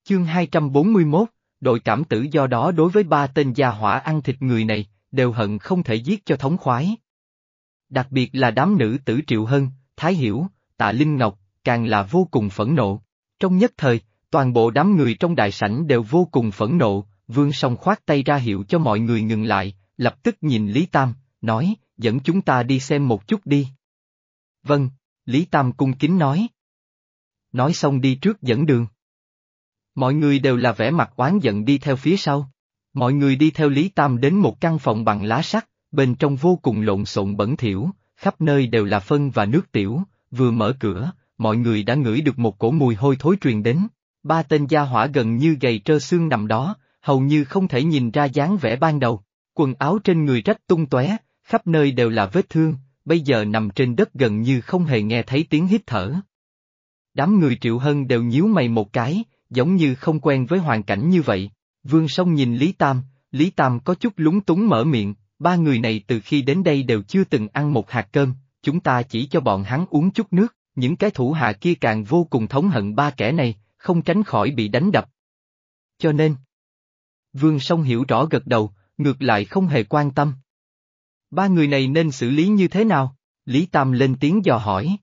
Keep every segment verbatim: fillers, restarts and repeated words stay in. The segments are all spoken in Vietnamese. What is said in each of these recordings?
Chương hai trăm bốn mươi mốt, đội cảm tử do đó đối với ba tên gia hỏa ăn thịt người này, đều hận không thể giết cho thống khoái. Đặc biệt là đám nữ tử Triệu Hân, Thái Hiểu, Tạ Linh Ngọc, càng là vô cùng phẫn nộ. Trong nhất thời, toàn bộ đám người trong đại sảnh đều vô cùng phẫn nộ, Vương Song khoát tay ra hiệu cho mọi người ngừng lại, lập tức nhìn Lý Tam, nói, dẫn chúng ta đi xem một chút đi. Vâng, Lý Tam cung kính nói. Nói xong đi trước dẫn đường. Mọi người đều là vẻ mặt oán giận đi theo phía sau. Mọi người đi theo Lý Tam đến một căn phòng bằng lá sắt, bên trong vô cùng lộn xộn bẩn thỉu, khắp nơi đều là phân và nước tiểu, vừa mở cửa, mọi người đã ngửi được một cổ mùi hôi thối truyền đến. Ba tên gia hỏa gần như gầy trơ xương nằm đó, hầu như không thể nhìn ra dáng vẻ ban đầu, quần áo trên người rách tung tóe, khắp nơi đều là vết thương, bây giờ nằm trên đất gần như không hề nghe thấy tiếng hít thở. Đám người Triệu Hân đều nhíu mày một cái, giống như không quen với hoàn cảnh như vậy. Vương Song nhìn Lý Tam, Lý Tam có chút lúng túng mở miệng, ba người này từ khi đến đây đều chưa từng ăn một hạt cơm, chúng ta chỉ cho bọn hắn uống chút nước, những cái thủ hạ kia càng vô cùng thống hận ba kẻ này, không tránh khỏi bị đánh đập. Cho nên, Vương Song hiểu rõ gật đầu, ngược lại không hề quan tâm. Ba người này nên xử lý như thế nào? Lý Tam lên tiếng dò hỏi.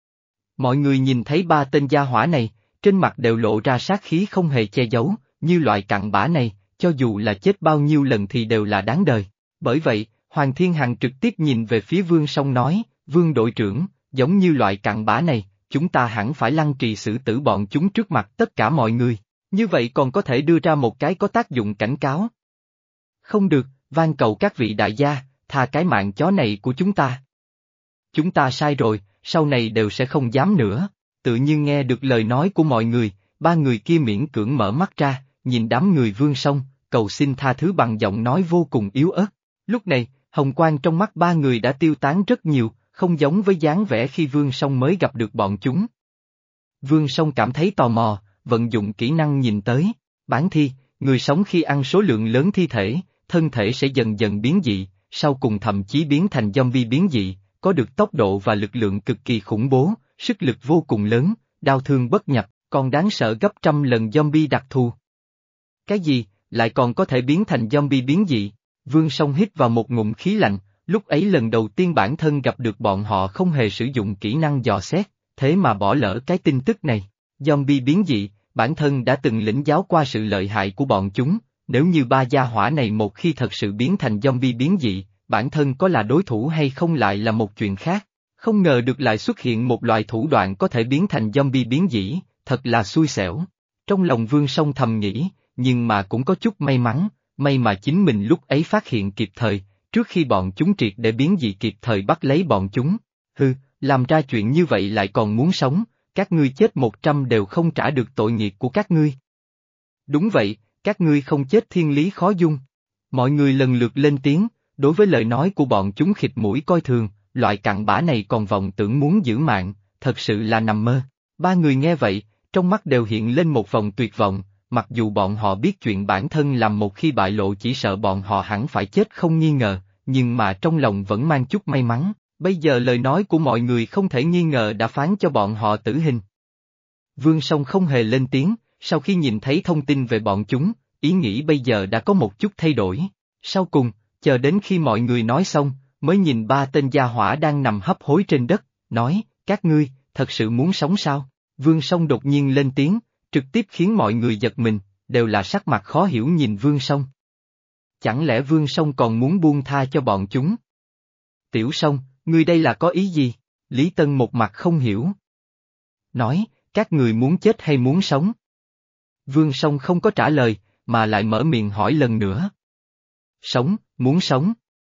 Mọi người nhìn thấy ba tên gia hỏa này, trên mặt đều lộ ra sát khí không hề che giấu, như loại cặn bã này, cho dù là chết bao nhiêu lần thì đều là đáng đời. Bởi vậy, Hoàng Thiên Hằng trực tiếp nhìn về phía Vương Song nói, Vương đội trưởng, giống như loại cặn bã này, chúng ta hẳn phải lăng trì xử tử bọn chúng trước mặt tất cả mọi người, như vậy còn có thể đưa ra một cái có tác dụng cảnh cáo. Không được, van cầu các vị đại gia, tha cái mạng chó này của chúng ta. Chúng ta sai rồi, sau này đều sẽ không dám nữa. Tự nhiên nghe được lời nói của mọi người, ba người kia miễn cưỡng mở mắt ra, nhìn đám người Vương Song, cầu xin tha thứ bằng giọng nói vô cùng yếu ớt. Lúc này, hồng quang trong mắt ba người đã tiêu tán rất nhiều, không giống với dáng vẻ khi Vương Song mới gặp được bọn chúng. Vương Song cảm thấy tò mò, vận dụng kỹ năng nhìn tới, bán thi, người sống khi ăn số lượng lớn thi thể, thân thể sẽ dần dần biến dị, sau cùng thậm chí biến thành zombie biến dị, có được tốc độ và lực lượng cực kỳ khủng bố, sức lực vô cùng lớn, đau thương bất nhập, còn đáng sợ gấp trăm lần zombie đặc thù. Cái gì, lại còn có thể biến thành zombie biến dị? Vương Song hít vào một ngụm khí lạnh, lúc ấy lần đầu tiên bản thân gặp được bọn họ không hề sử dụng kỹ năng dò xét, thế mà bỏ lỡ cái tin tức này. Zombie biến dị, bản thân đã từng lĩnh giáo qua sự lợi hại của bọn chúng, nếu như ba gia hỏa này một khi thật sự biến thành zombie biến dị, bản thân có là đối thủ hay không lại là một chuyện khác. Không ngờ được lại xuất hiện một loại thủ đoạn có thể biến thành zombie biến dị, thật là xui xẻo. Trong lòng Vương Song thầm nghĩ, nhưng mà cũng có chút may mắn, may mà chính mình lúc ấy phát hiện kịp thời, trước khi bọn chúng triệt để biến dị kịp thời bắt lấy bọn chúng. Hừ, làm ra chuyện như vậy lại còn muốn sống, các ngươi chết một trăm đều không trả được tội nghiệp của các ngươi. Đúng vậy, các ngươi không chết thiên lý khó dung. Mọi người lần lượt lên tiếng, đối với lời nói của bọn chúng khịt mũi coi thường. Loại cặn bã này còn vọng tưởng muốn giữ mạng, thật sự là nằm mơ. Ba người nghe vậy, trong mắt đều hiện lên một vòng tuyệt vọng, mặc dù bọn họ biết chuyện bản thân làm một khi bại lộ chỉ sợ bọn họ hẳn phải chết không nghi ngờ, nhưng mà trong lòng vẫn mang chút may mắn, bây giờ lời nói của mọi người không thể nghi ngờ đã phán cho bọn họ tử hình. Vương Song không hề lên tiếng, sau khi nhìn thấy thông tin về bọn chúng, ý nghĩ bây giờ đã có một chút thay đổi. Sau cùng, chờ đến khi mọi người nói xong, mới nhìn ba tên gia hỏa đang nằm hấp hối trên đất, nói, các ngươi, thật sự muốn sống sao? Vương Song đột nhiên lên tiếng, trực tiếp khiến mọi người giật mình, đều là sắc mặt khó hiểu nhìn Vương Song. Chẳng lẽ Vương Song còn muốn buông tha cho bọn chúng? Tiểu Song, ngươi đây là có ý gì? Lý Tân một mặt không hiểu. Nói, các người muốn chết hay muốn sống? Vương Song không có trả lời, mà lại mở miệng hỏi lần nữa. Sống, muốn sống.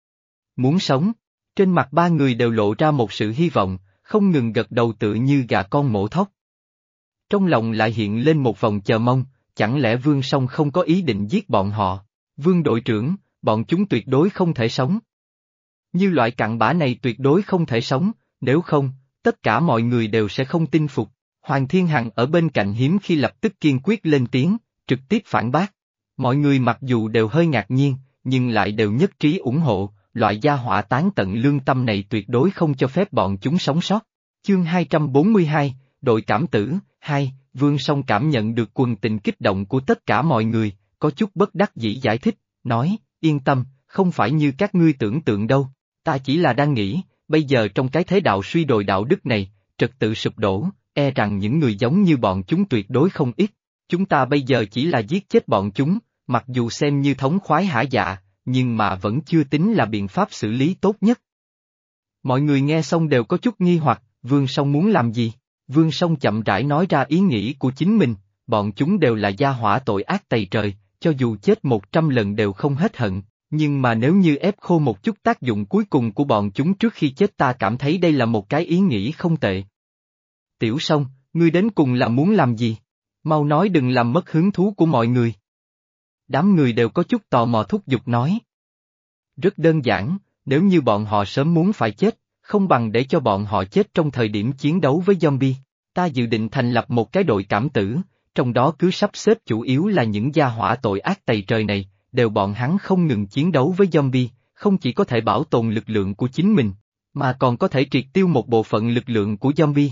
Muốn sống, trên mặt ba người đều lộ ra một sự hy vọng, không ngừng gật đầu tựa như gà con mổ thóc. Trong lòng lại hiện lên một vòng chờ mong, chẳng lẽ Vương Song không có ý định giết bọn họ? Vương đội trưởng, bọn chúng tuyệt đối không thể sống. Như loại cặn bã này tuyệt đối không thể sống, nếu không, tất cả mọi người đều sẽ không tin phục. Hoàng Thiên Hằng ở bên cạnh hiếm khi lập tức kiên quyết lên tiếng, trực tiếp phản bác. Mọi người mặc dù đều hơi ngạc nhiên, nhưng lại đều nhất trí ủng hộ. Loại gia hỏa tán tận lương tâm này tuyệt đối không cho phép bọn chúng sống sót. Chương hai trăm bốn mươi hai, đội cảm tử, Hai, Vương Song cảm nhận được quần tình kích động của tất cả mọi người, có chút bất đắc dĩ giải thích, nói, yên tâm, không phải như các ngươi tưởng tượng đâu, ta chỉ là đang nghĩ, bây giờ trong cái thế đạo suy đồi đạo đức này, trật tự sụp đổ, e rằng những người giống như bọn chúng tuyệt đối không ít, chúng ta bây giờ chỉ là giết chết bọn chúng, mặc dù xem như thống khoái hả dạ, nhưng mà vẫn chưa tính là biện pháp xử lý tốt nhất. Mọi người nghe xong đều có chút nghi hoặc, Vương Song muốn làm gì? Vương Song chậm rãi nói ra ý nghĩ của chính mình, bọn chúng đều là gia hỏa tội ác tày trời, cho dù chết một trăm lần đều không hết hận, nhưng mà nếu như ép khô một chút tác dụng cuối cùng của bọn chúng trước khi chết ta cảm thấy đây là một cái ý nghĩ không tệ. Tiểu Song, ngươi đến cùng là muốn làm gì? Mau nói đừng làm mất hứng thú của mọi người. Đám người đều có chút tò mò thúc giục nói. Rất đơn giản, nếu như bọn họ sớm muốn phải chết, không bằng để cho bọn họ chết trong thời điểm chiến đấu với zombie. Ta dự định thành lập một cái đội cảm tử, trong đó cứ sắp xếp chủ yếu là những gia hỏa tội ác tày trời này, đều bọn hắn không ngừng chiến đấu với zombie, không chỉ có thể bảo tồn lực lượng của chính mình, mà còn có thể triệt tiêu một bộ phận lực lượng của zombie.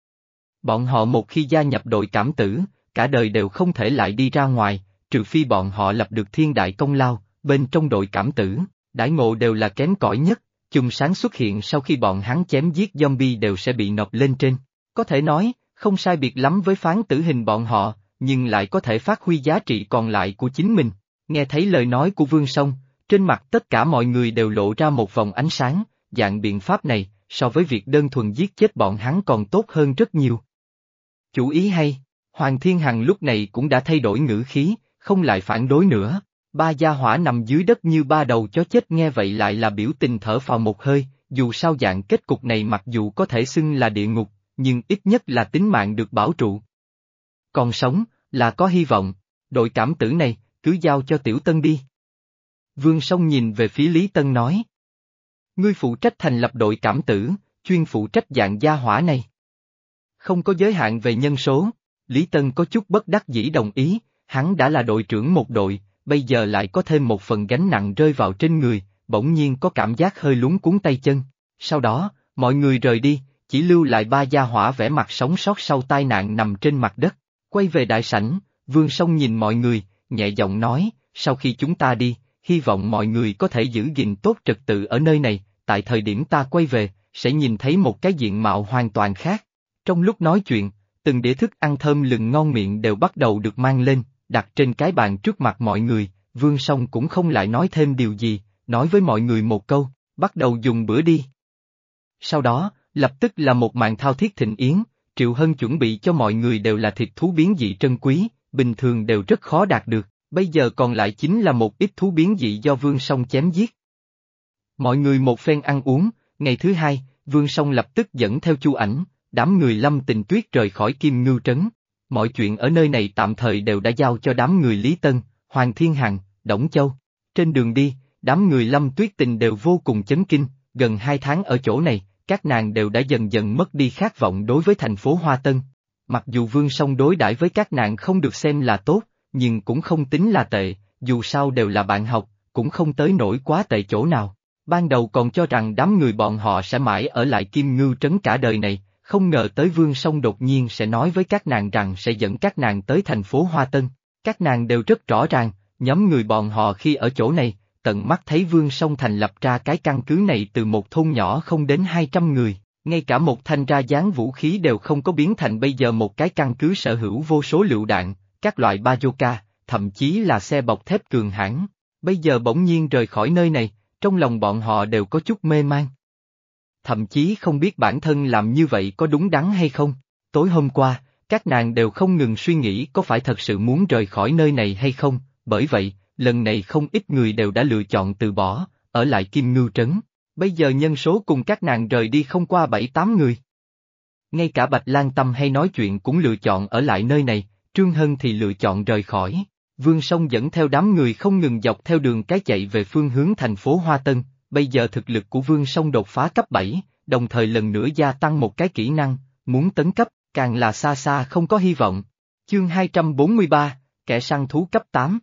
Bọn họ một khi gia nhập đội cảm tử, cả đời đều không thể lại đi ra ngoài, trừ phi bọn họ lập được thiên đại công lao, bên trong đội cảm tử, đãi ngộ đều là kém cỏi nhất, chùm sáng xuất hiện sau khi bọn hắn chém giết zombie đều sẽ bị nộp lên trên. Có thể nói, không sai biệt lắm với phán tử hình bọn họ, nhưng lại có thể phát huy giá trị còn lại của chính mình. Nghe thấy lời nói của Vương Song, trên mặt tất cả mọi người đều lộ ra một vòng ánh sáng, dạng biện pháp này, so với việc đơn thuần giết chết bọn hắn còn tốt hơn rất nhiều. Chủ ý hay, Hoàng Thiên Hằng lúc này cũng đã thay đổi ngữ khí, không lại phản đối nữa. Ba gia hỏa nằm dưới đất như ba đầu chó chết nghe vậy lại là biểu tình thở phào một hơi, dù sao dạng kết cục này mặc dù có thể xưng là địa ngục, nhưng ít nhất là tính mạng được bảo trụ. Còn sống, là có hy vọng, đội cảm tử này, cứ giao cho Tiểu Tân đi. Vương Song nhìn về phía Lý Tân nói. Ngươi phụ trách thành lập đội cảm tử, chuyên phụ trách dạng gia hỏa này. Không có giới hạn về nhân số, Lý Tân có chút bất đắc dĩ đồng ý, hắn đã là đội trưởng một đội, bây giờ lại có thêm một phần gánh nặng rơi vào trên người, bỗng nhiên có cảm giác hơi luống cuống tay chân. Sau đó, mọi người rời đi, chỉ lưu lại ba gia hỏa vẻ mặt sống sót sau tai nạn nằm trên mặt đất. Quay về đại sảnh, Vương Song nhìn mọi người, nhẹ giọng nói, sau khi chúng ta đi, hy vọng mọi người có thể giữ gìn tốt trật tự ở nơi này, tại thời điểm ta quay về, sẽ nhìn thấy một cái diện mạo hoàn toàn khác. Trong lúc nói chuyện, từng đĩa thức ăn thơm lừng ngon miệng đều bắt đầu được mang lên, đặt trên cái bàn trước mặt mọi người, Vương Song cũng không lại nói thêm điều gì, nói với mọi người một câu, bắt đầu dùng bữa đi. Sau đó, lập tức là một màn thao thiết thịnh yến, Triệu Hân chuẩn bị cho mọi người đều là thịt thú biến dị trân quý, bình thường đều rất khó đạt được, bây giờ còn lại chính là một ít thú biến dị do Vương Song chém giết. Mọi người một phen ăn uống, ngày thứ hai, Vương Song lập tức dẫn theo Chu Ảnh, đám người Lâm Tình Tuyết rời khỏi Kim Ngưu Trấn. Mọi chuyện ở nơi này tạm thời đều đã giao cho đám người Lý Tân, Hoàng Thiên Hằng, Đổng Châu. Trên đường đi, đám người Lâm Tuyết Tình đều vô cùng chấn kinh, gần hai tháng ở chỗ này, các nàng đều đã dần dần mất đi khát vọng đối với thành phố Hoa Tân. Mặc dù Vương Song đối đãi với các nàng không được xem là tốt, nhưng cũng không tính là tệ, dù sao đều là bạn học, cũng không tới nỗi quá tệ chỗ nào. Ban đầu còn cho rằng đám người bọn họ sẽ mãi ở lại Kim Ngưu Trấn cả đời này, không ngờ tới Vương Song đột nhiên sẽ nói với các nàng rằng sẽ dẫn các nàng tới thành phố Hoa Tân. Các nàng đều rất rõ ràng, nhóm người bọn họ khi ở chỗ này, tận mắt thấy Vương Song thành lập ra cái căn cứ này từ một thôn nhỏ không đến hai trăm người, ngay cả một thanh ra dáng vũ khí đều không có biến thành bây giờ một cái căn cứ sở hữu vô số lựu đạn, các loại bazooka, thậm chí là xe bọc thép cường hãn. Bây giờ bỗng nhiên rời khỏi nơi này, trong lòng bọn họ đều có chút mê man. Thậm chí không biết bản thân làm như vậy có đúng đắn hay không. Tối hôm qua, các nàng đều không ngừng suy nghĩ có phải thật sự muốn rời khỏi nơi này hay không, bởi vậy, lần này không ít người đều đã lựa chọn từ bỏ, ở lại Kim Ngưu Trấn. Bây giờ nhân số cùng các nàng rời đi không qua bảy tám người. Ngay cả Bạch Lan Tâm hay nói chuyện cũng lựa chọn ở lại nơi này, Trương Hân thì lựa chọn rời khỏi. Vương Song dẫn theo đám người không ngừng dọc theo đường cái chạy về phương hướng thành phố Hoa Tân. Bây giờ thực lực của Vương Song đột phá cấp bảy, đồng thời lần nữa gia tăng một cái kỹ năng, muốn tấn cấp, càng là xa xa không có hy vọng. Chương hai trăm bốn mươi ba, kẻ săn thú cấp tám.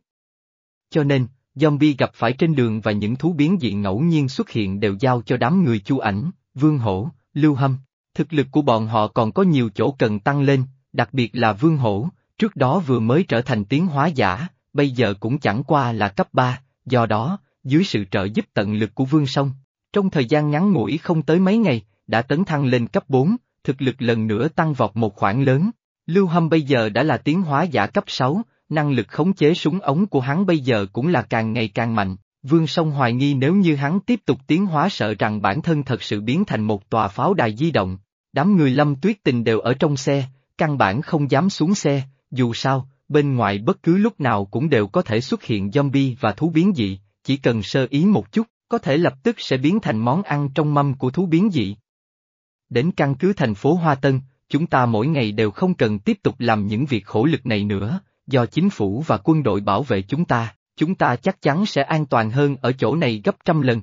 Cho nên, zombie gặp phải trên đường và những thú biến dị ngẫu nhiên xuất hiện đều giao cho đám người Chu Ảnh, Vương Hổ, Lưu Hâm. Thực lực của bọn họ còn có nhiều chỗ cần tăng lên, Đặc biệt là Vương Hổ, trước đó vừa mới trở thành tiến hóa giả, bây giờ cũng chẳng qua là cấp ba, do đó, dưới sự trợ giúp tận lực của Vương Song, trong thời gian ngắn ngủi không tới mấy ngày, đã tấn thăng lên cấp bốn, thực lực lần nữa tăng vọt một khoảng lớn. Lưu Hâm bây giờ đã là tiến hóa giả cấp sáu, năng lực khống chế súng ống của hắn bây giờ cũng là càng ngày càng mạnh. Vương Song hoài nghi nếu như hắn tiếp tục tiến hóa sợ rằng bản thân thật sự biến thành một tòa pháo đài di động. Đám người Lâm Tuyết Tình đều ở trong xe, căn bản không dám xuống xe, dù sao, bên ngoài bất cứ lúc nào cũng đều có thể xuất hiện zombie và thú biến dị, chỉ cần sơ ý một chút, có thể lập tức sẽ biến thành món ăn trong mâm của thú biến dị. Đến căn cứ thành phố Hoa Tân, chúng ta mỗi ngày đều không cần tiếp tục làm những việc khổ lực này nữa, do chính phủ và quân đội bảo vệ chúng ta, chúng ta chắc chắn sẽ an toàn hơn ở chỗ này gấp trăm lần.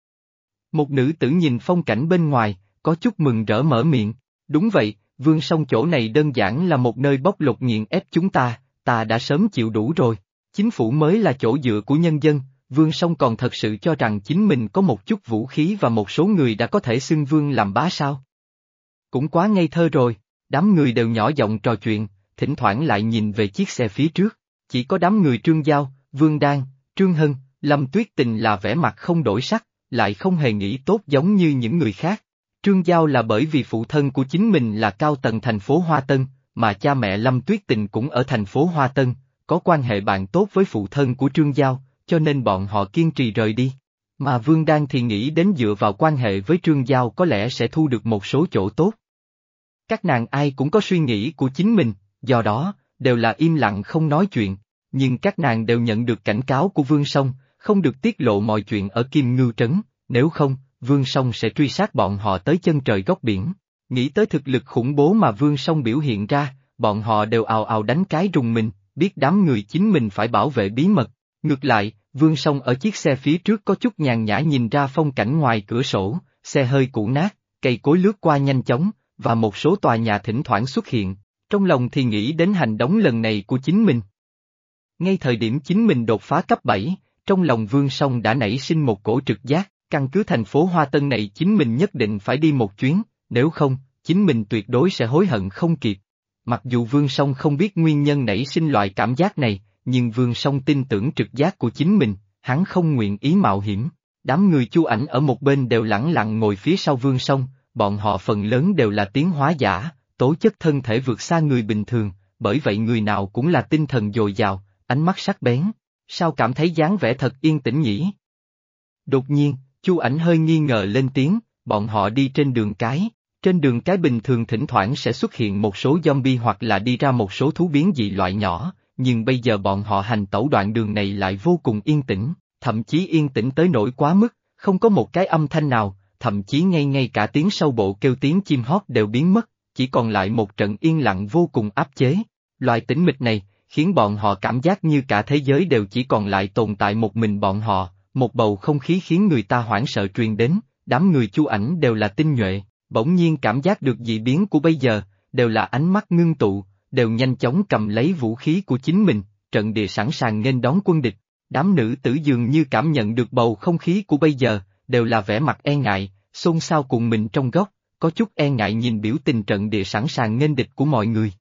Một nữ tử nhìn phong cảnh bên ngoài, có chút mừng rỡ mở miệng, đúng vậy, Vương Song chỗ này đơn giản là một nơi bóc lột nghiền ép chúng ta, ta đã sớm chịu đủ rồi, chính phủ mới là chỗ dựa của nhân dân, Vương Song còn thật sự cho rằng chính mình có một chút vũ khí và một số người đã có thể xưng vương làm bá sao. Cũng quá ngây thơ rồi, đám người đều nhỏ giọng trò chuyện, thỉnh thoảng lại nhìn về chiếc xe phía trước, chỉ có đám người Trương Giao, Vương Đan, Trương Hân, Lâm Tuyết Tình là vẻ mặt không đổi sắc, lại không hề nghĩ tốt giống như những người khác. Trương Giao là bởi vì phụ thân của chính mình là cao tầng thành phố Hoa Tân, mà cha mẹ Lâm Tuyết Tình cũng ở thành phố Hoa Tân, có quan hệ bạn tốt với phụ thân của Trương Giao, cho nên bọn họ kiên trì rời đi. Mà Vương Đan thì nghĩ đến dựa vào quan hệ với Trương Giao có lẽ sẽ thu được một số chỗ tốt. Các nàng ai cũng có suy nghĩ của chính mình, do đó, đều là im lặng không nói chuyện, nhưng các nàng đều nhận được cảnh cáo của Vương Song, không được tiết lộ mọi chuyện ở Kim Ngưu Trấn, nếu không, Vương Song sẽ truy sát bọn họ tới chân trời góc biển. Nghĩ tới thực lực khủng bố mà Vương Song biểu hiện ra, bọn họ đều ào ào đánh cái rùng mình, biết đám người chính mình phải bảo vệ bí mật. Ngược lại, Vương Song ở chiếc xe phía trước có chút nhàn nhã nhìn ra phong cảnh ngoài cửa sổ, xe hơi cũ nát, cây cối lướt qua nhanh chóng, và một số tòa nhà thỉnh thoảng xuất hiện, trong lòng thì nghĩ đến hành động lần này của chính mình. Ngay thời điểm chính mình đột phá cấp bảy, trong lòng Vương Song đã nảy sinh một cổ trực giác, căn cứ thành phố Hoa Tân này chính mình nhất định phải đi một chuyến, nếu không, chính mình tuyệt đối sẽ hối hận không kịp. Mặc dù Vương Song không biết nguyên nhân nảy sinh loại cảm giác này, nhưng Vương Song tin tưởng trực giác của chính mình, hắn không nguyện ý mạo hiểm. Đám người Chu Ảnh ở một bên đều lẳng lặng ngồi phía sau Vương Song, bọn họ phần lớn đều là tiến hóa giả, tố chất thân thể vượt xa người bình thường, bởi vậy người nào cũng là tinh thần dồi dào, ánh mắt sắc bén. Sao cảm thấy dáng vẻ thật yên tĩnh nhỉ? Đột nhiên, Chu Ảnh hơi nghi ngờ lên tiếng, bọn họ đi trên đường cái, trên đường cái bình thường thỉnh thoảng sẽ xuất hiện một số zombie hoặc là đi ra một số thú biến dị loại nhỏ, nhưng bây giờ bọn họ hành tẩu đoạn đường này lại vô cùng yên tĩnh, thậm chí yên tĩnh tới nỗi quá mức, không có một cái âm thanh nào, thậm chí ngay ngay cả tiếng sâu bộ kêu tiếng chim hót đều biến mất, chỉ còn lại một trận yên lặng vô cùng áp chế. Loại tĩnh mịch này, khiến bọn họ cảm giác như cả thế giới đều chỉ còn lại tồn tại một mình bọn họ, một bầu không khí khiến người ta hoảng sợ truyền đến, đám người Chu Ảnh đều là tinh nhuệ, bỗng nhiên cảm giác được dị biến của bây giờ, đều là ánh mắt ngưng tụ, đều nhanh chóng cầm lấy vũ khí của chính mình, trận địa sẵn sàng nghênh đón quân địch. Đám nữ tử dường như cảm nhận được bầu không khí của bây giờ, đều là vẻ mặt e ngại, xôn xao cùng mình trong góc, có chút e ngại nhìn biểu tình trận địa sẵn sàng nghênh địch của mọi người.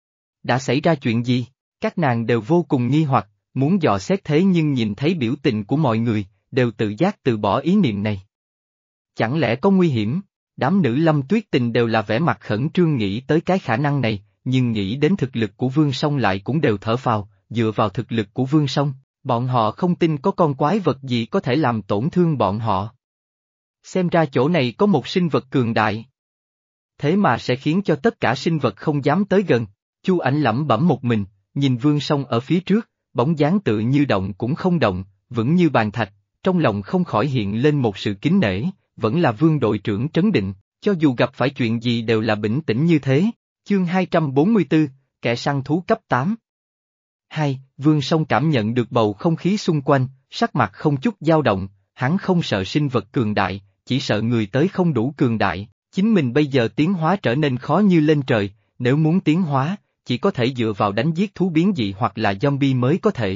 Đã xảy ra chuyện gì? Các nàng đều vô cùng nghi hoặc, muốn dò xét thế nhưng nhìn thấy biểu tình của mọi người, đều tự giác từ bỏ ý niệm này. Chẳng lẽ có nguy hiểm? Đám nữ Lâm Tuyết Tình đều là vẻ mặt khẩn trương nghĩ tới cái khả năng này, nhưng nghĩ đến thực lực của Vương Song lại cũng đều thở phào, dựa vào thực lực của Vương Song, bọn họ không tin có con quái vật gì có thể làm tổn thương bọn họ. Xem ra chỗ này có một sinh vật cường đại. Thế mà sẽ khiến cho tất cả sinh vật không dám tới gần. Chu Ảnh lẩm bẩm một mình, nhìn Vương Song ở phía trước, bóng dáng tự như động cũng không động, vững như bàn thạch, trong lòng không khỏi hiện lên một sự kính nể, vẫn là Vương đội trưởng trấn định, cho dù gặp phải chuyện gì đều là bình tĩnh như thế. Chương hai trăm bốn mươi tư, kẻ săn thú cấp tám. Hai, Vương Song cảm nhận được bầu không khí xung quanh, sắc mặt không chút dao động, hắn không sợ sinh vật cường đại, chỉ sợ người tới không đủ cường đại, chính mình bây giờ tiến hóa trở nên khó như lên trời, nếu muốn tiến hóa, chỉ có thể dựa vào đánh giết thú biến dị hoặc là zombie mới có thể.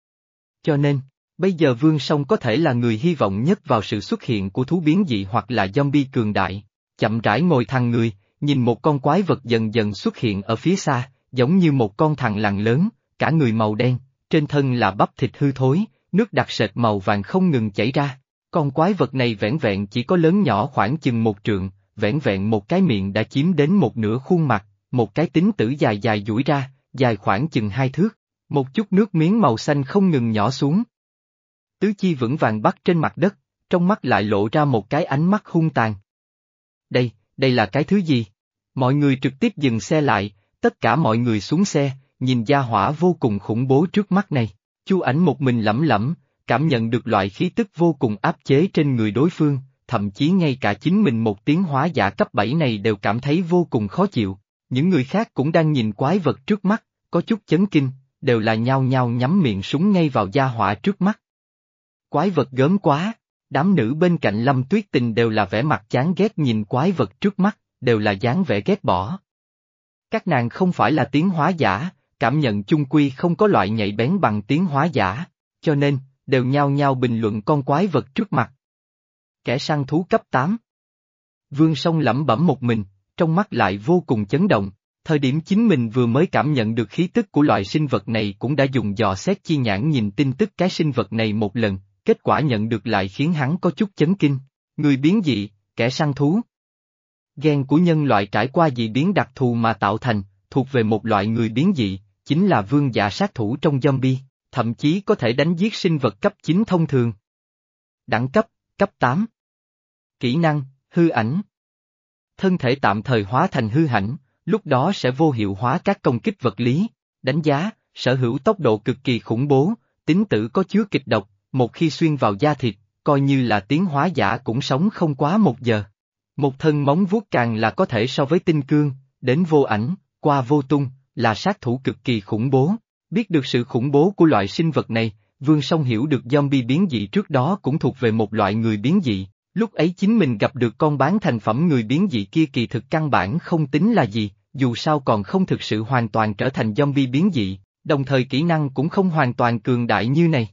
Cho nên, bây giờ Vương Song có thể là người hy vọng nhất vào sự xuất hiện của thú biến dị hoặc là zombie cường đại. Chậm rãi ngồi thẳng người, nhìn một con quái vật dần dần xuất hiện ở phía xa, giống như một con thằn lằn lớn, cả người màu đen, trên thân là bắp thịt hư thối, nước đặc sệt màu vàng không ngừng chảy ra. Con quái vật này vẻn vẹn chỉ có lớn nhỏ khoảng chừng một trượng, vẻn vẹn một cái miệng đã chiếm đến một nửa khuôn mặt, một cái tính tử dài dài duỗi ra, dài khoảng chừng hai thước, một chút nước miếng màu xanh không ngừng nhỏ xuống. Tứ chi vững vàng bắt trên mặt đất, trong mắt lại lộ ra một cái ánh mắt hung tàn. Đây, đây là cái thứ gì? Mọi người trực tiếp dừng xe lại, tất cả mọi người xuống xe, nhìn gia hỏa vô cùng khủng bố trước mắt này. Chu Ảnh một mình lẩm lẩm, cảm nhận được loại khí tức vô cùng áp chế trên người đối phương, thậm chí ngay cả chính mình một tiếng hóa giả cấp bảy này đều cảm thấy vô cùng khó chịu. Những người khác cũng đang nhìn quái vật trước mắt, có chút chấn kinh, đều là nhao nhao nhắm miệng súng ngay vào gia hỏa trước mắt. Quái vật gớm quá, đám nữ bên cạnh Lâm Tuyết Tình đều là vẻ mặt chán ghét nhìn quái vật trước mắt, đều là dáng vẻ ghét bỏ. Các nàng không phải là tiến hóa giả, cảm nhận chung quy không có loại nhạy bén bằng tiến hóa giả, cho nên, đều nhao nhao bình luận con quái vật trước mặt. Kẻ săn thú cấp tám. Vương Song lẩm bẩm một mình, trong mắt lại vô cùng chấn động, thời điểm chính mình vừa mới cảm nhận được khí tức của loại sinh vật này cũng đã dùng dò xét chi nhãn nhìn tin tức cái sinh vật này một lần, kết quả nhận được lại khiến hắn có chút chấn kinh. Người biến dị, kẻ săn thú. Gen của nhân loại trải qua dị biến đặc thù mà tạo thành, thuộc về một loại người biến dị, chính là vương giả sát thủ trong zombie, thậm chí có thể đánh giết sinh vật cấp chín thông thường. Đẳng cấp, cấp tám. Kỹ năng, hư ảnh. Thân thể tạm thời hóa thành hư ảnh, lúc đó sẽ vô hiệu hóa các công kích vật lý. Đánh giá, sở hữu tốc độ cực kỳ khủng bố, tính tử có chứa kịch độc, một khi xuyên vào da thịt, coi như là tiến hóa giả cũng sống không quá một giờ. Một thân móng vuốt càng là có thể so với tinh cương, đến vô ảnh, qua vô tung, là sát thủ cực kỳ khủng bố. Biết được sự khủng bố của loại sinh vật này, Vương Song hiểu được zombie biến dị trước đó cũng thuộc về một loại người biến dị, lúc ấy chính mình gặp được con bán thành phẩm người biến dị kia kỳ thực căn bản không tính là gì, dù sao còn không thực sự hoàn toàn trở thành zombie biến dị, đồng thời kỹ năng cũng không hoàn toàn cường đại như này.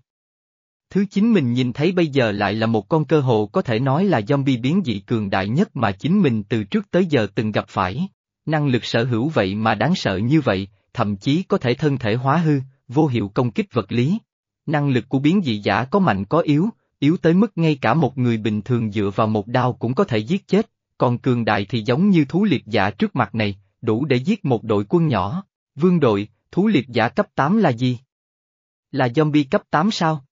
Thứ chính mình nhìn thấy bây giờ lại là một con cơ hồ có thể nói là zombie biến dị cường đại nhất mà chính mình từ trước tới giờ từng gặp phải. Năng lực sở hữu vậy mà đáng sợ như vậy, thậm chí có thể thân thể hóa hư, vô hiệu công kích vật lý. Năng lực của biến dị giả có mạnh có yếu, yếu tới mức ngay cả một người bình thường dựa vào một đao cũng có thể giết chết, còn cường đại thì giống như thú liệt giả trước mặt này, đủ để giết một đội quân nhỏ. Vương đội, thú liệt giả cấp tám là gì? Là zombie cấp tám sao?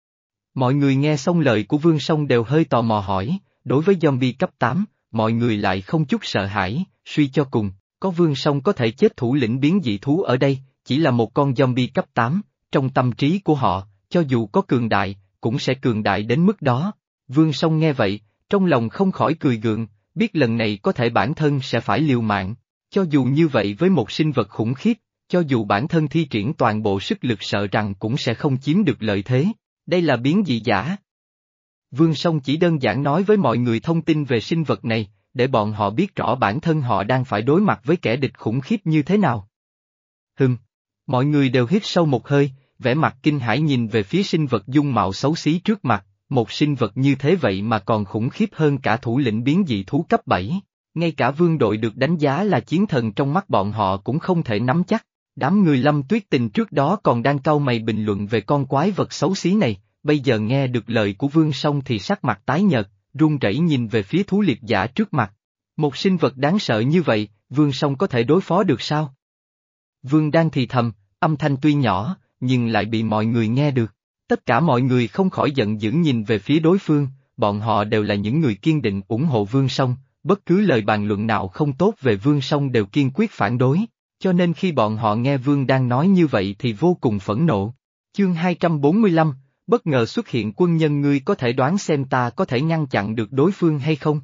Mọi người nghe xong lời của Vương Song đều hơi tò mò hỏi, đối với zombie cấp tám, mọi người lại không chút sợ hãi, suy cho cùng, có Vương Song có thể chết thủ lĩnh biến dị thú ở đây, chỉ là một con zombie cấp tám, trong tâm trí của họ, cho dù có cường đại, cũng sẽ cường đại đến mức đó. Vương Song nghe vậy, trong lòng không khỏi cười gượng, biết lần này có thể bản thân sẽ phải liều mạng, cho dù như vậy với một sinh vật khủng khiếp, cho dù bản thân thi triển toàn bộ sức lực sợ rằng cũng sẽ không chiếm được lợi thế. Đây là biến dị giả. Vương Song chỉ đơn giản nói với mọi người thông tin về sinh vật này, để bọn họ biết rõ bản thân họ đang phải đối mặt với kẻ địch khủng khiếp như thế nào. Hừm, mọi người đều hít sâu một hơi, vẻ mặt kinh hãi nhìn về phía sinh vật dung mạo xấu xí trước mặt, một sinh vật như thế vậy mà còn khủng khiếp hơn cả thủ lĩnh biến dị thú cấp bảy. Ngay cả vương đội được đánh giá là chiến thần trong mắt bọn họ cũng không thể nắm chắc. Đám người Lâm Tuyết Tình trước đó còn đang cau mày bình luận về con quái vật xấu xí này, bây giờ nghe được lời của Vương Song thì sắc mặt tái nhợt, run rẩy nhìn về phía thú liệt giả trước mặt. Một sinh vật đáng sợ như vậy, Vương Song có thể đối phó được sao? Vương đang thì thầm, âm thanh tuy nhỏ, nhưng lại bị mọi người nghe được. Tất cả mọi người không khỏi giận dữ nhìn về phía đối phương, bọn họ đều là những người kiên định ủng hộ Vương Song, bất cứ lời bàn luận nào không tốt về Vương Song đều kiên quyết phản đối. Cho nên khi bọn họ nghe Vương đang nói như vậy thì vô cùng phẫn nộ. Chương hai trăm bốn mươi lăm, bất ngờ xuất hiện quân nhân, ngươi có thể đoán xem ta có thể ngăn chặn được đối phương hay không?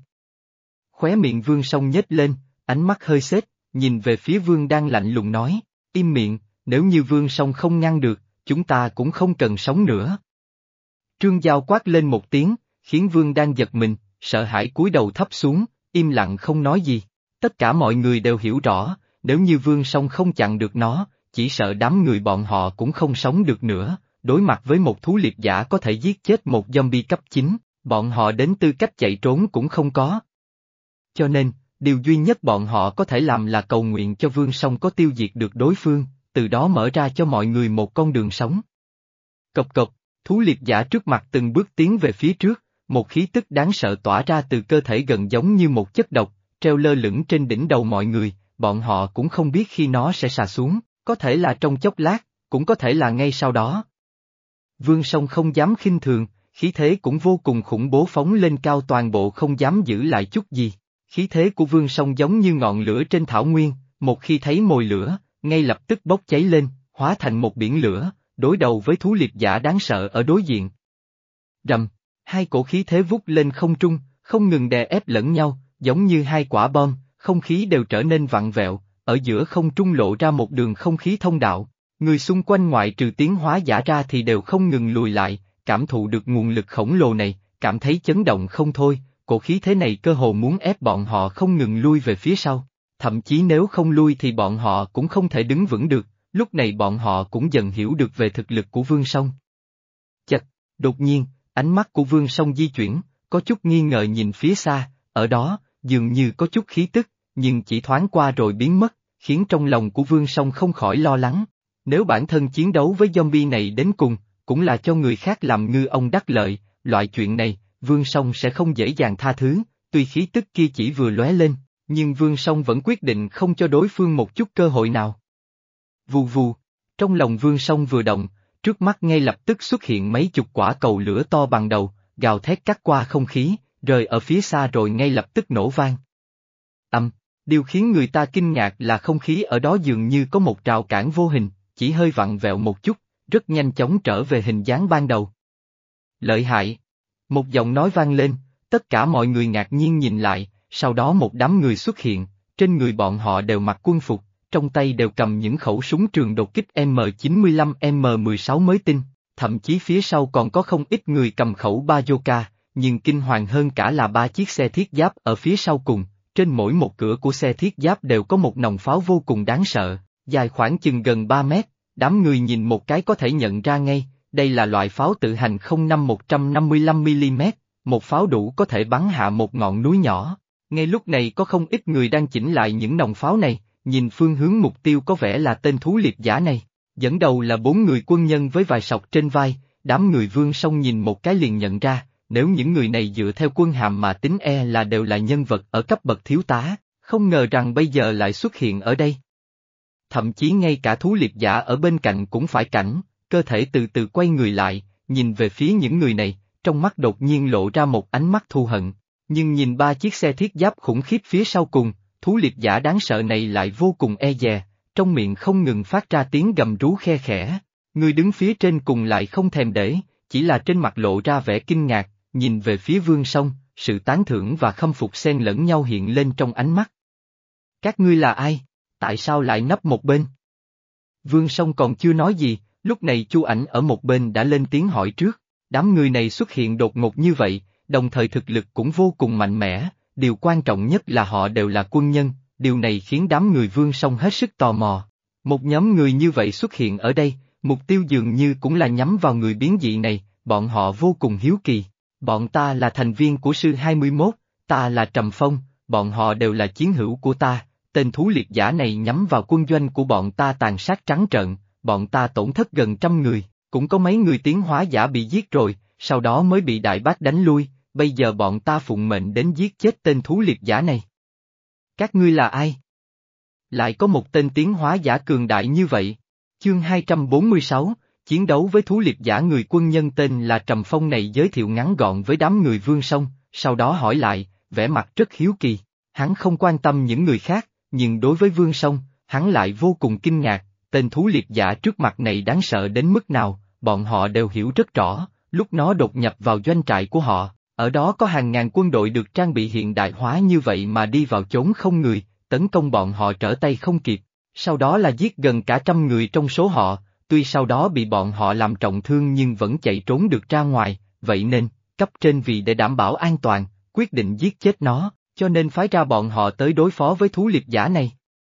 Khóe miệng Vương Song nhếch lên, ánh mắt hơi xếch, nhìn về phía Vương đang lạnh lùng nói, im miệng, nếu như Vương Song không ngăn được, chúng ta cũng không cần sống nữa. Trương Giao quát lên một tiếng, khiến Vương đang giật mình, sợ hãi cúi đầu thấp xuống, im lặng không nói gì. Tất cả mọi người đều hiểu rõ, nếu như Vương Song không chặn được nó, chỉ sợ đám người bọn họ cũng không sống được nữa, đối mặt với một thú liệt giả có thể giết chết một zombie cấp chín, bọn họ đến tư cách chạy trốn cũng không có. Cho nên, điều duy nhất bọn họ có thể làm là cầu nguyện cho Vương Song có tiêu diệt được đối phương, từ đó mở ra cho mọi người một con đường sống. Cộc cộc, thú liệp giả trước mặt từng bước tiến về phía trước, một khí tức đáng sợ tỏa ra từ cơ thể gần giống như một chất độc, treo lơ lửng trên đỉnh đầu mọi người, bọn họ cũng không biết khi nó sẽ xà xuống, có thể là trong chốc lát, cũng có thể là ngay sau đó. Vương Song không dám khinh thường, khí thế cũng vô cùng khủng bố phóng lên cao, toàn bộ không dám giữ lại chút gì. Khí thế của Vương Song giống như ngọn lửa trên thảo nguyên, một khi thấy mồi lửa, ngay lập tức bốc cháy lên, hóa thành một biển lửa, đối đầu với thú liệp giả đáng sợ ở đối diện. Rầm, hai cổ khí thế vút lên không trung, không ngừng đè ép lẫn nhau, giống như hai quả bom, không khí đều trở nên vặn vẹo, ở giữa không trung lộ ra một đường không khí thông đạo. Người xung quanh ngoại trừ tiến hóa giả ra thì đều không ngừng lùi lại, cảm thụ được nguồn lực khổng lồ này, cảm thấy chấn động không thôi, cổ khí thế này cơ hồ muốn ép bọn họ không ngừng lui về phía sau. Thậm chí nếu không lui thì bọn họ cũng không thể đứng vững được, lúc này bọn họ cũng dần hiểu được về thực lực của Vương Song. Chật, đột nhiên, ánh mắt của Vương Song di chuyển, có chút nghi ngờ nhìn phía xa, ở đó, dường như có chút khí tức, nhưng chỉ thoáng qua rồi biến mất, khiến trong lòng của Vương Song không khỏi lo lắng. Nếu bản thân chiến đấu với zombie này đến cùng, cũng là cho người khác làm ngư ông đắc lợi, loại chuyện này, Vương Song sẽ không dễ dàng tha thứ, tuy khí tức kia chỉ vừa lóe lên, nhưng Vương Song vẫn quyết định không cho đối phương một chút cơ hội nào. Vù vù, trong lòng Vương Song vừa động, trước mắt ngay lập tức xuất hiện mấy chục quả cầu lửa to bằng đầu, gào thét cắt qua không khí, rơi ở phía xa rồi ngay lập tức nổ vang. Âm, điều khiến người ta kinh ngạc là không khí ở đó dường như có một rào cản vô hình, chỉ hơi vặn vẹo một chút, rất nhanh chóng trở về hình dáng ban đầu. Lợi hại! Một giọng nói vang lên, tất cả mọi người ngạc nhiên nhìn lại, sau đó một đám người xuất hiện, trên người bọn họ đều mặc quân phục, trong tay đều cầm những khẩu súng trường đột kích M chín mươi lăm M mười sáu mới tinh, thậm chí phía sau còn có không ít người cầm khẩu bazooka, nhưng kinh hoàng hơn cả là ba chiếc xe thiết giáp ở phía sau cùng, trên mỗi một cửa của xe thiết giáp đều có một nòng pháo vô cùng đáng sợ, dài khoảng chừng gần ba mét, đám người nhìn một cái có thể nhận ra ngay, đây là loại pháo tự hành không năm một trăm năm mươi lăm mi-li-mét, một pháo đủ có thể bắn hạ một ngọn núi nhỏ. Ngay lúc này có không ít người đang chỉnh lại những nòng pháo này, nhìn phương hướng mục tiêu có vẻ là tên thú liệp giả này. Dẫn đầu là bốn người quân nhân với vài sọc trên vai, đám người Vương Song nhìn một cái liền nhận ra, nếu những người này dựa theo quân hàm mà tính e là đều là nhân vật ở cấp bậc thiếu tá, không ngờ rằng bây giờ lại xuất hiện ở đây. Thậm chí ngay cả thú liệp giả ở bên cạnh cũng phải cảnh, cơ thể từ từ quay người lại, nhìn về phía những người này, trong mắt đột nhiên lộ ra một ánh mắt thù hận. Nhưng nhìn ba chiếc xe thiết giáp khủng khiếp phía sau cùng, thú liệp giả đáng sợ này lại vô cùng e dè, trong miệng không ngừng phát ra tiếng gầm rú khe khẽ. Người đứng phía trên cùng lại không thèm để, chỉ là trên mặt lộ ra vẻ kinh ngạc, nhìn về phía Vương Song, sự tán thưởng và khâm phục xen lẫn nhau hiện lên trong ánh mắt. Các ngươi là ai? Tại sao lại nấp một bên? Vương Song còn chưa nói gì, lúc này Chu Ảnh ở một bên đã lên tiếng hỏi trước. Đám người này xuất hiện đột ngột như vậy, đồng thời thực lực cũng vô cùng mạnh mẽ, điều quan trọng nhất là họ đều là quân nhân, điều này khiến đám người Vương Song hết sức tò mò. Một nhóm người như vậy xuất hiện ở đây, mục tiêu dường như cũng là nhắm vào người biến dị này, bọn họ vô cùng hiếu kỳ. Bọn ta là thành viên của sư hai mươi mốt, ta là Trầm Phong, bọn họ đều là chiến hữu của ta, tên thú liệp giả này nhắm vào quân doanh của bọn ta tàn sát trắng trợn, bọn ta tổn thất gần trăm người, cũng có mấy người tiến hóa giả bị giết rồi, sau đó mới bị Đại Bác đánh lui, bây giờ bọn ta phụng mệnh đến giết chết tên thú liệp giả này. Các ngươi là ai? Lại có một tên tiến hóa giả cường đại như vậy. Chương hai trăm bốn mươi sáu, chiến đấu với thú liệp giả. Người quân nhân tên là Trầm Phong này giới thiệu ngắn gọn với đám người Vương Song, sau đó hỏi lại, vẻ mặt rất hiếu kỳ. Hắn không quan tâm những người khác, nhưng đối với Vương Song, hắn lại vô cùng kinh ngạc, tên thú liệp giả trước mặt này đáng sợ đến mức nào, bọn họ đều hiểu rất rõ, lúc nó đột nhập vào doanh trại của họ, ở đó có hàng ngàn quân đội được trang bị hiện đại hóa như vậy mà đi vào chốn không người, tấn công bọn họ trở tay không kịp, sau đó là giết gần cả trăm người trong số họ, tuy sau đó bị bọn họ làm trọng thương nhưng vẫn chạy trốn được ra ngoài, vậy nên, cấp trên vì để đảm bảo an toàn, quyết định giết chết nó, cho nên phái ra bọn họ tới đối phó với thú liệp giả này.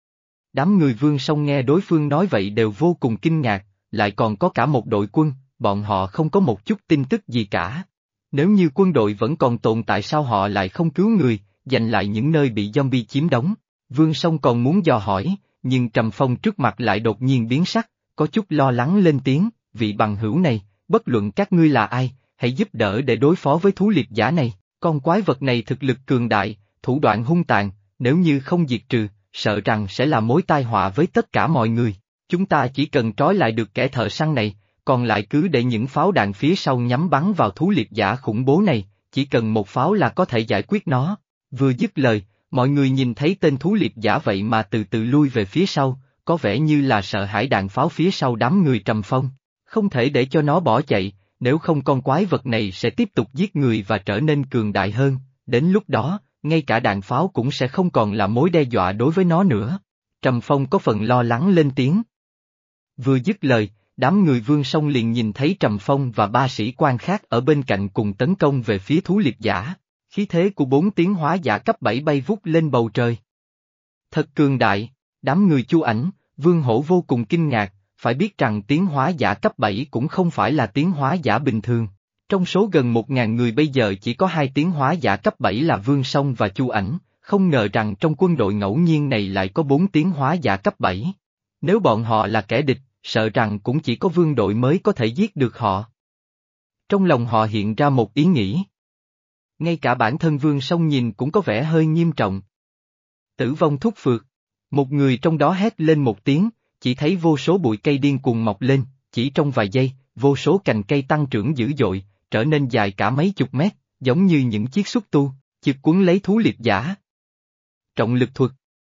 Đám người Vương Song nghe đối phương nói vậy đều vô cùng kinh ngạc, lại còn có cả một đội quân, bọn họ không có một chút tin tức gì cả. Nếu như quân đội vẫn còn tồn tại sao họ lại không cứu người, giành lại những nơi bị zombie chiếm đóng. Vương Song còn muốn dò hỏi, nhưng Trầm Phong trước mặt lại đột nhiên biến sắc, có chút lo lắng lên tiếng, vị bằng hữu này, bất luận các ngươi là ai, hãy giúp đỡ để đối phó với thú liệp giả này, con quái vật này thực lực cường đại, thủ đoạn hung tàn, nếu như không diệt trừ, sợ rằng sẽ là mối tai họa với tất cả mọi người. Chúng ta chỉ cần trói lại được kẻ thợ săn này, còn lại cứ để những pháo đạn phía sau nhắm bắn vào thú liệp giả khủng bố này, chỉ cần một pháo là có thể giải quyết nó. Vừa dứt lời, mọi người nhìn thấy tên thú liệp giả vậy mà từ từ lui về phía sau, có vẻ như là sợ hãi đạn pháo phía sau đám người Trầm Phong. Không thể để cho nó bỏ chạy, nếu không con quái vật này sẽ tiếp tục giết người và trở nên cường đại hơn, đến lúc đó, ngay cả đạn pháo cũng sẽ không còn là mối đe dọa đối với nó nữa. Trầm Phong có phần lo lắng lên tiếng. Vừa dứt lời, đám người Vương Song liền nhìn thấy Trầm Phong và ba sĩ quan khác ở bên cạnh cùng tấn công về phía thú liệp giả. Khí thế của bốn tiến hóa giả cấp bảy bay vút lên bầu trời. Thật cường đại, đám người Chu Ảnh, Vương Hổ vô cùng kinh ngạc, phải biết rằng tiến hóa giả cấp bảy cũng không phải là tiến hóa giả bình thường. Trong số gần một ngàn người bây giờ chỉ có hai tiến hóa giả cấp bảy là Vương Song và Chu Ảnh, không ngờ rằng trong quân đội ngẫu nhiên này lại có bốn tiến hóa giả cấp bảy. Nếu bọn họ là kẻ địch, sợ rằng cũng chỉ có vương đội mới có thể giết được họ. Trong lòng họ hiện ra một ý nghĩ. Ngay cả bản thân Vương Song nhìn cũng có vẻ hơi nghiêm trọng. Tử vong thúc phược. Một người trong đó hét lên một tiếng, chỉ thấy vô số bụi cây điên cuồng mọc lên, chỉ trong vài giây, vô số cành cây tăng trưởng dữ dội, trở nên dài cả mấy chục mét, giống như những chiếc xúc tu, chực cuốn lấy thú liệp giả. Trọng lực thuật.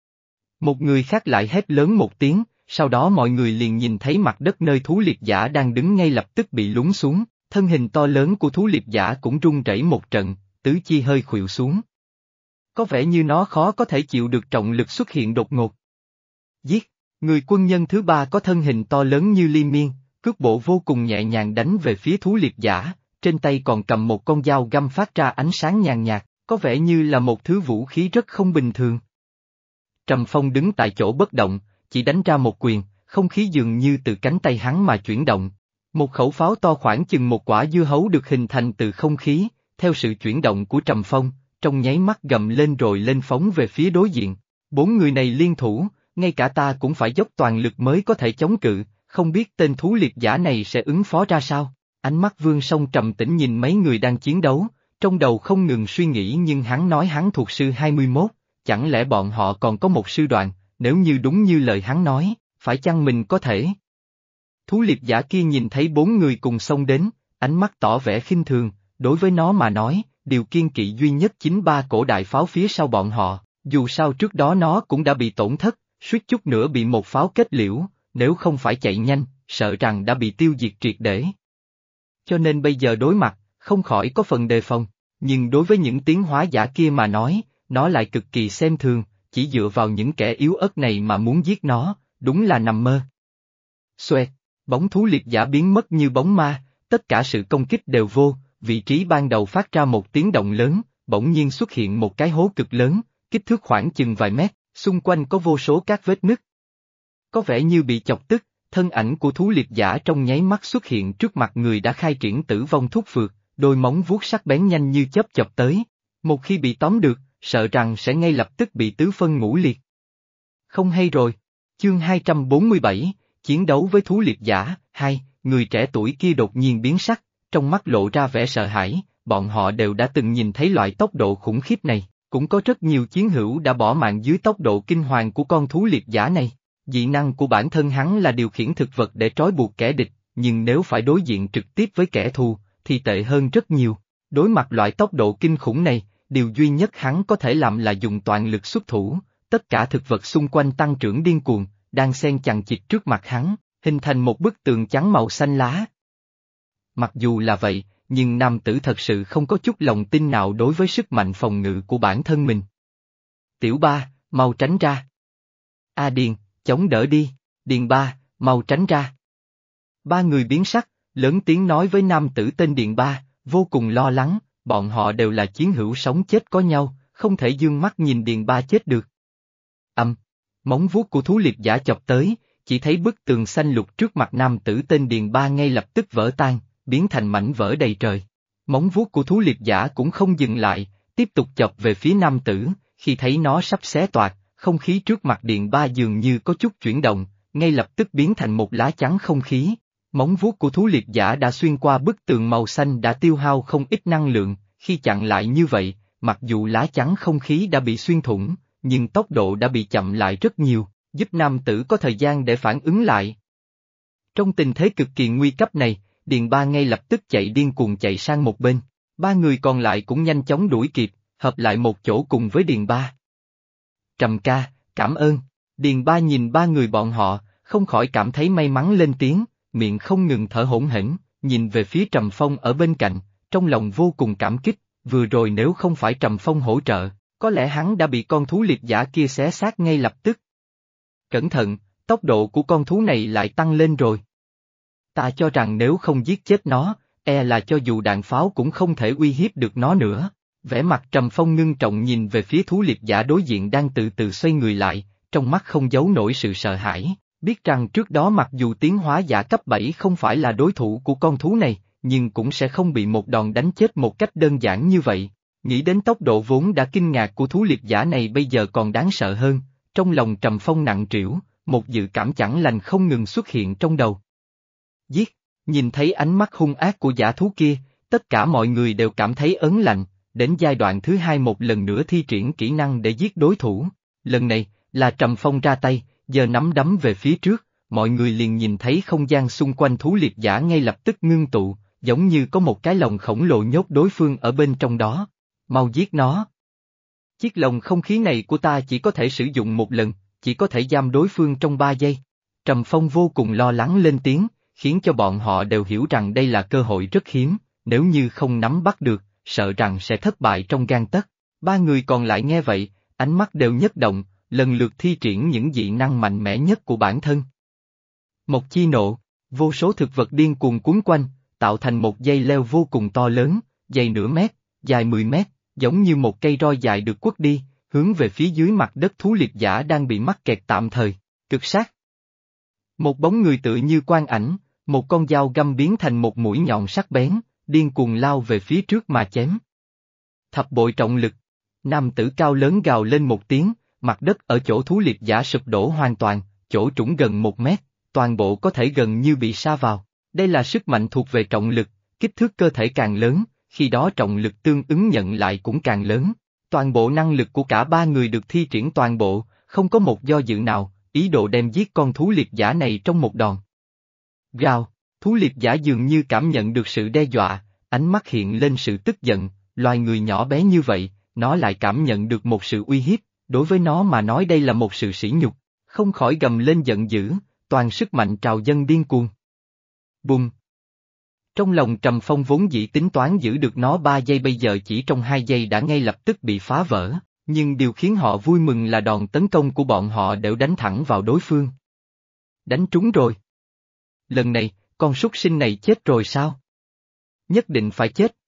Một người khác lại hét lớn một tiếng, sau đó mọi người liền nhìn thấy mặt đất nơi thú liệp giả đang đứng ngay lập tức bị lún xuống, thân hình to lớn của thú liệp giả cũng rung rẩy một trận, tứ chi hơi khuỵu xuống. Có vẻ như nó khó có thể chịu được trọng lực xuất hiện đột ngột. Giết, người quân nhân thứ ba có thân hình to lớn như liên miên, cước bộ vô cùng nhẹ nhàng đánh về phía thú liệp giả, trên tay còn cầm một con dao găm phát ra ánh sáng nhàn nhạt, có vẻ như là một thứ vũ khí rất không bình thường. Trầm Phong đứng tại chỗ bất động, chỉ đánh ra một quyền, không khí dường như từ cánh tay hắn mà chuyển động. Một khẩu pháo to khoảng chừng một quả dưa hấu được hình thành từ không khí, theo sự chuyển động của Trầm Phong, trong nháy mắt gầm lên rồi lên phóng về phía đối diện. Bốn người này liên thủ, ngay cả ta cũng phải dốc toàn lực mới có thể chống cự, không biết tên thú liệp giả này sẽ ứng phó ra sao. Ánh mắt Vương Song trầm tĩnh nhìn mấy người đang chiến đấu, trong đầu không ngừng suy nghĩ nhưng hắn nói hắn thuộc sư hai mươi mốt, chẳng lẽ bọn họ còn có một sư đoàn, nếu như đúng như lời hắn nói, phải chăng mình có thể? Thú liệp giả kia nhìn thấy bốn người cùng xông đến, ánh mắt tỏ vẻ khinh thường, đối với nó mà nói, điều kiên kỵ duy nhất chính ba cổ đại pháo phía sau bọn họ, dù sao trước đó nó cũng đã bị tổn thất, suýt chút nữa bị một pháo kết liễu, nếu không phải chạy nhanh, sợ rằng đã bị tiêu diệt triệt để. Cho nên bây giờ đối mặt, không khỏi có phần đề phòng, nhưng đối với những tiến hóa giả kia mà nói, nó lại cực kỳ xem thường, chỉ dựa vào những kẻ yếu ớt này mà muốn giết nó, đúng là nằm mơ. Xoẹt, bóng thú liệp giả biến mất như bóng ma, tất cả sự công kích đều vô, vị trí ban đầu phát ra một tiếng động lớn, bỗng nhiên xuất hiện một cái hố cực lớn, kích thước khoảng chừng vài mét, xung quanh có vô số các vết nứt. Có vẻ như bị chọc tức, thân ảnh của thú liệp giả trong nháy mắt xuất hiện trước mặt người đã khai triển tử vong thúc phược, đôi móng vuốt sắc bén nhanh như chớp chọc tới. Một khi bị tóm được, sợ rằng sẽ ngay lập tức bị tứ phân ngũ liệt. Không hay rồi. Chương hai trăm bốn mươi bảy, chiến đấu với thú liệp giả, hai, người trẻ tuổi kia đột nhiên biến sắc, trong mắt lộ ra vẻ sợ hãi, bọn họ đều đã từng nhìn thấy loại tốc độ khủng khiếp này, cũng có rất nhiều chiến hữu đã bỏ mạng dưới tốc độ kinh hoàng của con thú liệp giả này. Dị năng của bản thân hắn là điều khiển thực vật để trói buộc kẻ địch, nhưng nếu phải đối diện trực tiếp với kẻ thù, thì tệ hơn rất nhiều. Đối mặt loại tốc độ kinh khủng này, điều duy nhất hắn có thể làm là dùng toàn lực xuất thủ, tất cả thực vật xung quanh tăng trưởng điên cuồng, đang xen chằng chịt trước mặt hắn, hình thành một bức tường trắng màu xanh lá. Mặc dù là vậy, nhưng nam tử thật sự không có chút lòng tin nào đối với sức mạnh phòng ngự của bản thân mình. Tiểu ba, mau tránh ra. A Điền, chống đỡ đi, Điền ba, mau tránh ra. Ba người biến sắc, lớn tiếng nói với nam tử tên Điền ba, vô cùng lo lắng, bọn họ đều là chiến hữu sống chết có nhau, không thể dương mắt nhìn Điền ba chết được. Âm, móng vuốt của thú liệp giả chọc tới, chỉ thấy bức tường xanh lục trước mặt nam tử tên Điền ba ngay lập tức vỡ tan, biến thành mảnh vỡ đầy trời. Móng vuốt của thú liệp giả cũng không dừng lại, tiếp tục chọc về phía nam tử, khi thấy nó sắp xé toạc, không khí trước mặt điện ba dường như có chút chuyển động, ngay lập tức biến thành một lá chắn không khí. Móng vuốt của thú liệt giả đã xuyên qua bức tường màu xanh đã tiêu hao không ít năng lượng, khi chặn lại như vậy, mặc dù lá chắn không khí đã bị xuyên thủng, nhưng tốc độ đã bị chậm lại rất nhiều, giúp nam tử có thời gian để phản ứng lại. Trong tình thế cực kỳ nguy cấp này, Điền Ba ngay lập tức chạy điên cuồng chạy sang một bên, ba người còn lại cũng nhanh chóng đuổi kịp, hợp lại một chỗ cùng với Điền Ba. Trầm ca, cảm ơn. Điền Ba nhìn ba người bọn họ, không khỏi cảm thấy may mắn lên tiếng, miệng không ngừng thở hổn hển, nhìn về phía Trầm Phong ở bên cạnh, trong lòng vô cùng cảm kích, vừa rồi nếu không phải Trầm Phong hỗ trợ, có lẽ hắn đã bị con thú liệt giả kia xé xác ngay lập tức. Cẩn thận, tốc độ của con thú này lại tăng lên rồi. Ta cho rằng nếu không giết chết nó, e là cho dù đạn pháo cũng không thể uy hiếp được nó nữa. Vẻ mặt Trầm Phong ngưng trọng nhìn về phía thú liệt giả đối diện đang từ từ xoay người lại, trong mắt không giấu nổi sự sợ hãi, biết rằng trước đó mặc dù tiến hóa giả cấp bảy không phải là đối thủ của con thú này, nhưng cũng sẽ không bị một đòn đánh chết một cách đơn giản như vậy. Nghĩ đến tốc độ vốn đã kinh ngạc của thú liệt giả này bây giờ còn đáng sợ hơn, trong lòng Trầm Phong nặng trĩu, một dự cảm chẳng lành không ngừng xuất hiện trong đầu. Giết, nhìn thấy ánh mắt hung ác của giả thú kia, tất cả mọi người đều cảm thấy ớn lạnh, đến giai đoạn thứ hai một lần nữa thi triển kỹ năng để giết đối thủ. Lần này, là Trầm Phong ra tay, giờ nắm đấm về phía trước, mọi người liền nhìn thấy không gian xung quanh thú liệt giả ngay lập tức ngưng tụ, giống như có một cái lồng khổng lồ nhốt đối phương ở bên trong đó. Mau giết nó. Chiếc lồng không khí này của ta chỉ có thể sử dụng một lần, chỉ có thể giam đối phương trong ba giây. Trầm Phong vô cùng lo lắng lên tiếng, khiến cho bọn họ đều hiểu rằng đây là cơ hội rất hiếm, nếu như không nắm bắt được, sợ rằng sẽ thất bại trong gang tấc. Ba người còn lại nghe vậy, ánh mắt đều nhất động, lần lượt thi triển những dị năng mạnh mẽ nhất của bản thân. Một chi nộ, vô số thực vật điên cuồng cuốn quanh, tạo thành một dây leo vô cùng to lớn, dày nửa mét, dài mười mét, giống như một cây roi dài được quất đi, hướng về phía dưới mặt đất thú liệt giả đang bị mắc kẹt tạm thời. Cực sát. Một bóng người tựa như quang ảnh, một con dao găm biến thành một mũi nhọn sắc bén, điên cuồng lao về phía trước mà chém. Thập bội trọng lực. Nam tử cao lớn gào lên một tiếng, mặt đất ở chỗ thú liệt giả sụp đổ hoàn toàn, chỗ trũng gần một mét, toàn bộ có thể gần như bị sa vào. Đây là sức mạnh thuộc về trọng lực, kích thước cơ thể càng lớn, khi đó trọng lực tương ứng nhận lại cũng càng lớn. Toàn bộ năng lực của cả ba người được thi triển toàn bộ, không có một do dự nào, ý đồ đem giết con thú liệt giả này trong một đòn. Gào, thú liệt giả dường như cảm nhận được sự đe dọa, ánh mắt hiện lên sự tức giận, loài người nhỏ bé như vậy, nó lại cảm nhận được một sự uy hiếp, đối với nó mà nói đây là một sự sỉ nhục, không khỏi gầm lên giận dữ, toàn sức mạnh trào dâng điên cuồng. Bùng! Trong lòng Trầm Phong vốn dĩ tính toán giữ được nó ba giây bây giờ chỉ trong hai giây đã ngay lập tức bị phá vỡ, nhưng điều khiến họ vui mừng là đòn tấn công của bọn họ đều đánh thẳng vào đối phương. Đánh trúng rồi. Lần này, con súc sinh này chết rồi sao? Nhất định phải chết.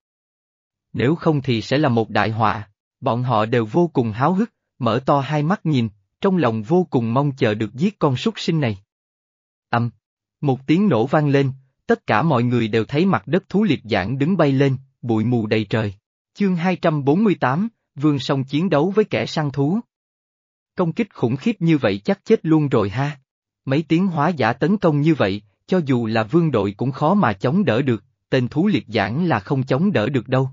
Nếu không thì sẽ là một đại họa, bọn họ đều vô cùng háo hức, mở to hai mắt nhìn, trong lòng vô cùng mong chờ được giết con súc sinh này. Âm, một tiếng nổ vang lên, tất cả mọi người đều thấy mặt đất thú liệt giảng đứng bay lên, bụi mù đầy trời. Chương hai trăm bốn mươi tám, Vương Song chiến đấu với kẻ săn thú. Công kích khủng khiếp như vậy chắc chết luôn rồi ha. Mấy tiếng hóa giả tấn công như vậy, cho dù là vương đội cũng khó mà chống đỡ được, tên thú liệt giảng là không chống đỡ được đâu.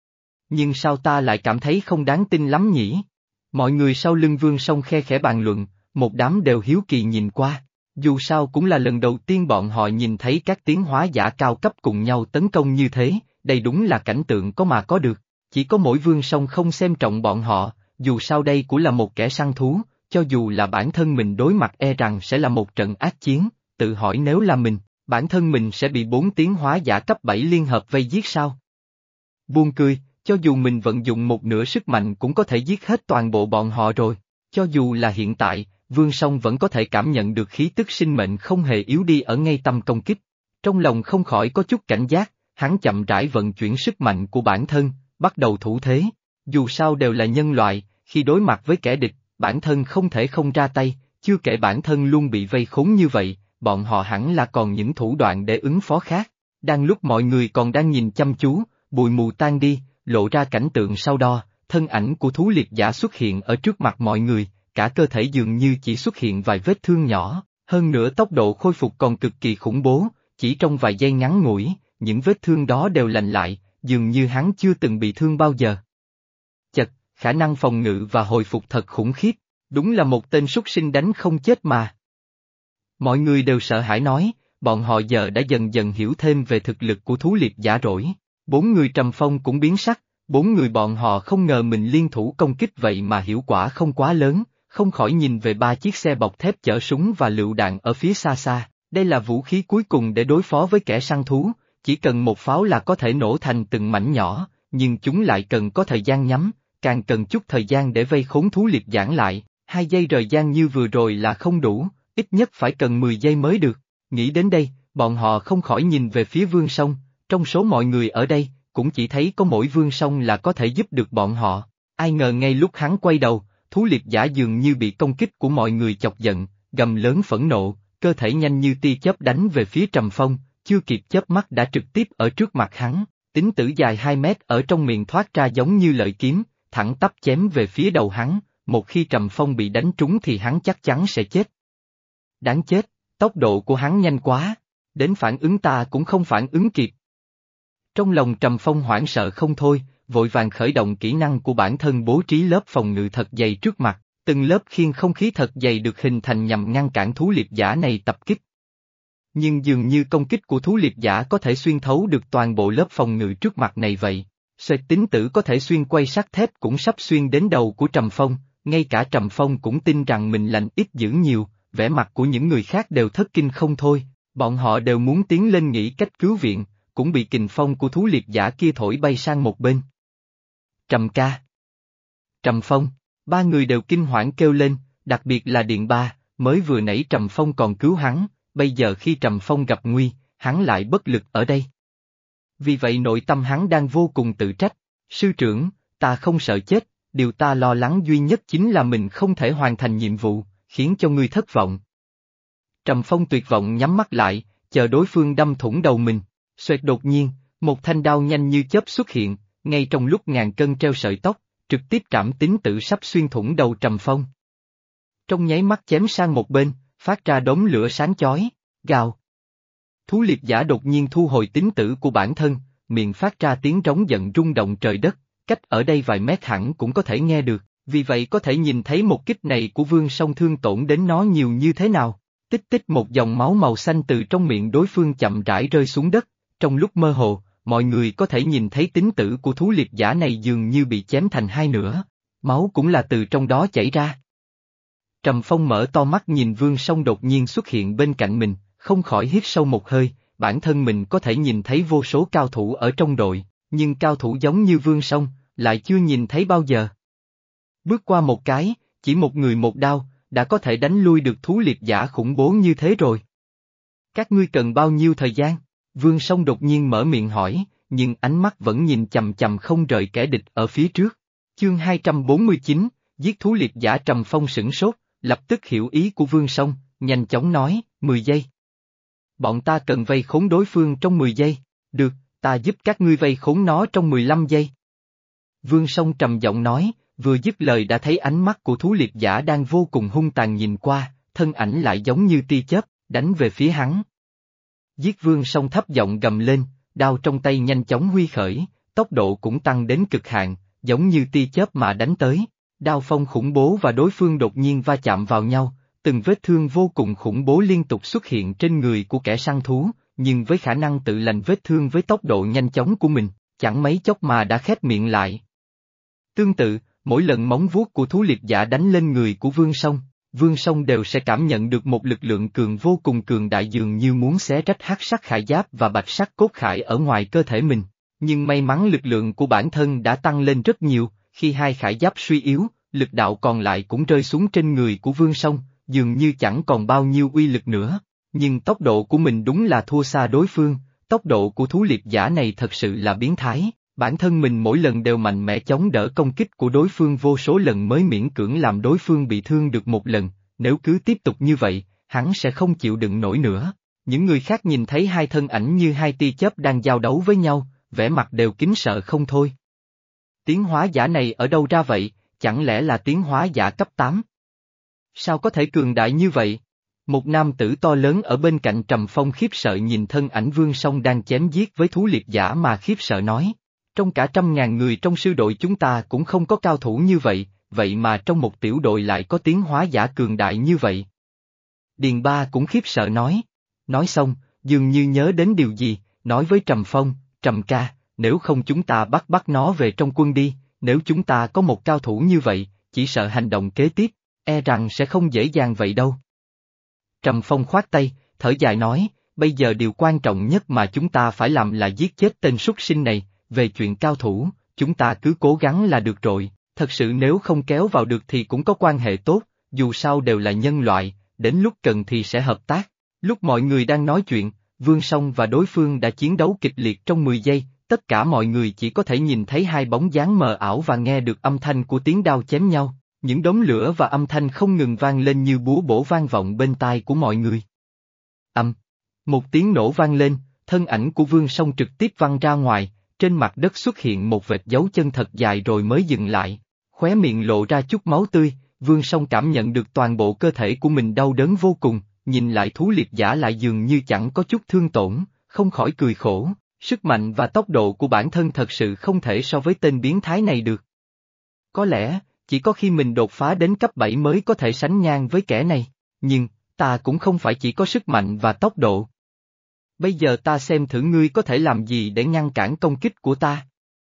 Nhưng sao ta lại cảm thấy không đáng tin lắm nhỉ? Mọi người sau lưng Vương Song khe khẽ bàn luận, một đám đều hiếu kỳ nhìn qua. Dù sao cũng là lần đầu tiên bọn họ nhìn thấy các tiến hóa giả cao cấp cùng nhau tấn công như thế, đây đúng là cảnh tượng có mà có được. Chỉ có mỗi Vương Song không xem trọng bọn họ, dù sao đây cũng là một kẻ săn thú, cho dù là bản thân mình đối mặt e rằng sẽ là một trận ác chiến, tự hỏi nếu là mình, bản thân mình sẽ bị bốn tiến hóa giả cấp bảy liên hợp vây giết sao? Buông cười, cho dù mình vận dụng một nửa sức mạnh cũng có thể giết hết toàn bộ bọn họ rồi, cho dù là hiện tại, Vương Song vẫn có thể cảm nhận được khí tức sinh mệnh không hề yếu đi ở ngay tâm công kích. Trong lòng không khỏi có chút cảnh giác, hắn chậm rãi vận chuyển sức mạnh của bản thân, bắt đầu thủ thế. Dù sao đều là nhân loại, khi đối mặt với kẻ địch, bản thân không thể không ra tay, chưa kể bản thân luôn bị vây khốn như vậy, bọn họ hẳn là còn những thủ đoạn để ứng phó khác. Đang lúc mọi người còn đang nhìn chăm chú, bụi mù tan đi, lộ ra cảnh tượng sau đó, thân ảnh của thú liệt giả xuất hiện ở trước mặt mọi người, cả cơ thể dường như chỉ xuất hiện vài vết thương nhỏ, hơn nữa tốc độ khôi phục còn cực kỳ khủng bố, chỉ trong vài giây ngắn ngủi, những vết thương đó đều lành lại, dường như hắn chưa từng bị thương bao giờ. Chật, khả năng phòng ngự và hồi phục thật khủng khiếp, đúng là một tên súc sinh đánh không chết mà. Mọi người đều sợ hãi nói, bọn họ giờ đã dần dần hiểu thêm về thực lực của thú liệt giả rỗi. Bốn người Trầm Phong cũng biến sắc, bốn người bọn họ không ngờ mình liên thủ công kích vậy mà hiệu quả không quá lớn, không khỏi nhìn về ba chiếc xe bọc thép chở súng và lựu đạn ở phía xa xa, đây là vũ khí cuối cùng để đối phó với kẻ săn thú, chỉ cần một pháo là có thể nổ thành từng mảnh nhỏ, nhưng chúng lại cần có thời gian nhắm, càng cần chút thời gian để vây khốn thú liệt giãn lại, hai giây rời gian như vừa rồi là không đủ, ít nhất phải cần mười giây mới được. Nghĩ đến đây, bọn họ không khỏi nhìn về phía Vương Song, trong số mọi người ở đây, cũng chỉ thấy có mỗi Vương Song là có thể giúp được bọn họ. Ai ngờ ngay lúc hắn quay đầu, thú liệt giả dường như bị công kích của mọi người chọc giận, gầm lớn phẫn nộ, cơ thể nhanh như tia chớp đánh về phía Trầm Phong, chưa kịp chớp mắt đã trực tiếp ở trước mặt hắn, tính tử dài hai mét ở trong miệng thoát ra giống như lợi kiếm, thẳng tắp chém về phía đầu hắn, một khi Trầm Phong bị đánh trúng thì hắn chắc chắn sẽ chết. Đáng chết, tốc độ của hắn nhanh quá, đến phản ứng ta cũng không phản ứng kịp. Trong lòng Trầm Phong hoảng sợ không thôi, vội vàng khởi động kỹ năng của bản thân bố trí lớp phòng ngự thật dày trước mặt, từng lớp khiên không khí thật dày được hình thành nhằm ngăn cản thú liệt giả này tập kích. Nhưng dường như công kích của thú liệt giả có thể xuyên thấu được toàn bộ lớp phòng ngự trước mặt này vậy. Xoẹt tính tử có thể xuyên quay sắt thép cũng sắp xuyên đến đầu của Trầm Phong, ngay cả Trầm Phong cũng tin rằng mình lành ít dữ nhiều, vẻ mặt của những người khác đều thất kinh không thôi, bọn họ đều muốn tiến lên nghĩ cách cứu viện, cũng bị kình phong của thú liệt giả kia thổi bay sang một bên. Trầm ca. Trầm Phong, ba người đều kinh hoảng kêu lên, đặc biệt là Điện Ba, mới vừa nãy Trầm Phong còn cứu hắn, bây giờ khi Trầm Phong gặp nguy, hắn lại bất lực ở đây. Vì vậy nội tâm hắn đang vô cùng tự trách, sư trưởng, ta không sợ chết, điều ta lo lắng duy nhất chính là mình không thể hoàn thành nhiệm vụ, khiến cho ngươi thất vọng. Trầm Phong tuyệt vọng nhắm mắt lại, chờ đối phương đâm thủng đầu mình, xoẹt đột nhiên, một thanh đao nhanh như chớp xuất hiện, ngay trong lúc ngàn cân treo sợi tóc, trực tiếp trảm tính tử sắp xuyên thủng đầu Trầm Phong. Trong nháy mắt chém sang một bên, phát ra đốm lửa sáng chói, gào. Thú liệt giả đột nhiên thu hồi tính tử của bản thân, miệng phát ra tiếng rống giận rung động trời đất, cách ở đây vài mét hẳn cũng có thể nghe được, vì vậy có thể nhìn thấy một kích này của Vương Song thương tổn đến nó nhiều như thế nào. Tích tích một dòng máu màu xanh từ trong miệng đối phương chậm rãi rơi xuống đất, trong lúc mơ hồ, mọi người có thể nhìn thấy tính tử của thú liệt giả này dường như bị chém thành hai nửa, máu cũng là từ trong đó chảy ra. Trầm Phong mở to mắt nhìn Vương Song đột nhiên xuất hiện bên cạnh mình, không khỏi hít sâu một hơi, bản thân mình có thể nhìn thấy vô số cao thủ ở trong đội, nhưng cao thủ giống như Vương Song, lại chưa nhìn thấy bao giờ. Bước qua một cái, chỉ một người một đao, đã có thể đánh lui được thú liệt giả khủng bố như thế rồi. Các ngươi cần bao nhiêu thời gian? Vương Song đột nhiên mở miệng hỏi, nhưng ánh mắt vẫn nhìn chằm chằm không rời kẻ địch ở phía trước. Chương hai trăm bốn mươi chín, giết thú liệt giả. Trầm Phong sửng sốt, lập tức hiểu ý của Vương Song, nhanh chóng nói, mười giây. Bọn ta cần vây khốn đối phương trong mười giây, được, ta giúp các ngươi vây khốn nó trong mười lăm giây. Vương Song trầm giọng nói, vừa dứt lời đã thấy ánh mắt của thú liệt giả đang vô cùng hung tàn nhìn qua, thân ảnh lại giống như tia chớp, đánh về phía hắn. Giết Vương Song thấp giọng gầm lên, đao trong tay nhanh chóng huy khởi, tốc độ cũng tăng đến cực hạn, giống như tia chớp mà đánh tới. Đao phong khủng bố và đối phương đột nhiên va chạm vào nhau, từng vết thương vô cùng khủng bố liên tục xuất hiện trên người của kẻ săn thú, nhưng với khả năng tự lành vết thương với tốc độ nhanh chóng của mình, chẳng mấy chốc mà đã khép miệng lại. Tương tự, mỗi lần móng vuốt của thú liệt giả đánh lên người của Vương Song, Vương Song đều sẽ cảm nhận được một lực lượng cường vô cùng cường đại dường như muốn xé rách hắc sắc khải giáp và bạch sắc cốt khải ở ngoài cơ thể mình. Nhưng may mắn lực lượng của bản thân đã tăng lên rất nhiều, khi hai khải giáp suy yếu, lực đạo còn lại cũng rơi xuống trên người của Vương Song, dường như chẳng còn bao nhiêu uy lực nữa. Nhưng tốc độ của mình đúng là thua xa đối phương, tốc độ của thú liệt giả này thật sự là biến thái. Bản thân mình mỗi lần đều mạnh mẽ chống đỡ công kích của đối phương vô số lần mới miễn cưỡng làm đối phương bị thương được một lần, nếu cứ tiếp tục như vậy, hắn sẽ không chịu đựng nổi nữa. Những người khác nhìn thấy hai thân ảnh như hai tia chớp đang giao đấu với nhau, vẻ mặt đều kính sợ không thôi. Tiến hóa giả này ở đâu ra vậy, chẳng lẽ là tiến hóa giả cấp tám? Sao có thể cường đại như vậy? Một nam tử to lớn ở bên cạnh Trầm Phong khiếp sợ nhìn thân ảnh Vương Song đang chém giết với thú liệt giả mà khiếp sợ nói. Trong cả trăm ngàn người trong sư đội chúng ta cũng không có cao thủ như vậy, vậy mà trong một tiểu đội lại có tiến hóa giả cường đại như vậy. Điền Ba cũng khiếp sợ nói. Nói xong, dường như nhớ đến điều gì, nói với Trầm Phong, Trầm ca, nếu không chúng ta bắt bắt nó về trong quân đi, nếu chúng ta có một cao thủ như vậy, chỉ sợ hành động kế tiếp, e rằng sẽ không dễ dàng vậy đâu. Trầm Phong khoát tay, thở dài nói, bây giờ điều quan trọng nhất mà chúng ta phải làm là giết chết tên súc sinh này, về chuyện cao thủ, chúng ta cứ cố gắng là được rồi, thật sự nếu không kéo vào được thì cũng có quan hệ tốt, dù sao đều là nhân loại, đến lúc cần thì sẽ hợp tác. Lúc mọi người đang nói chuyện, Vương Song và đối phương đã chiến đấu kịch liệt trong mười giây, tất cả mọi người chỉ có thể nhìn thấy hai bóng dáng mờ ảo và nghe được âm thanh của tiếng đao chém nhau, những đống lửa và âm thanh không ngừng vang lên như búa bổ vang vọng bên tai của mọi người. Âm, một tiếng nổ vang lên, thân ảnh của Vương Song trực tiếp văng ra ngoài, trên mặt đất xuất hiện một vệt dấu chân thật dài rồi mới dừng lại, khóe miệng lộ ra chút máu tươi, Vương Song cảm nhận được toàn bộ cơ thể của mình đau đớn vô cùng, nhìn lại thú liệt giả lại dường như chẳng có chút thương tổn, không khỏi cười khổ, sức mạnh và tốc độ của bản thân thật sự không thể so với tên biến thái này được. Có lẽ, chỉ có khi mình đột phá đến cấp bảy mới có thể sánh ngang với kẻ này, nhưng, ta cũng không phải chỉ có sức mạnh và tốc độ. Bây giờ ta xem thử ngươi có thể làm gì để ngăn cản công kích của ta.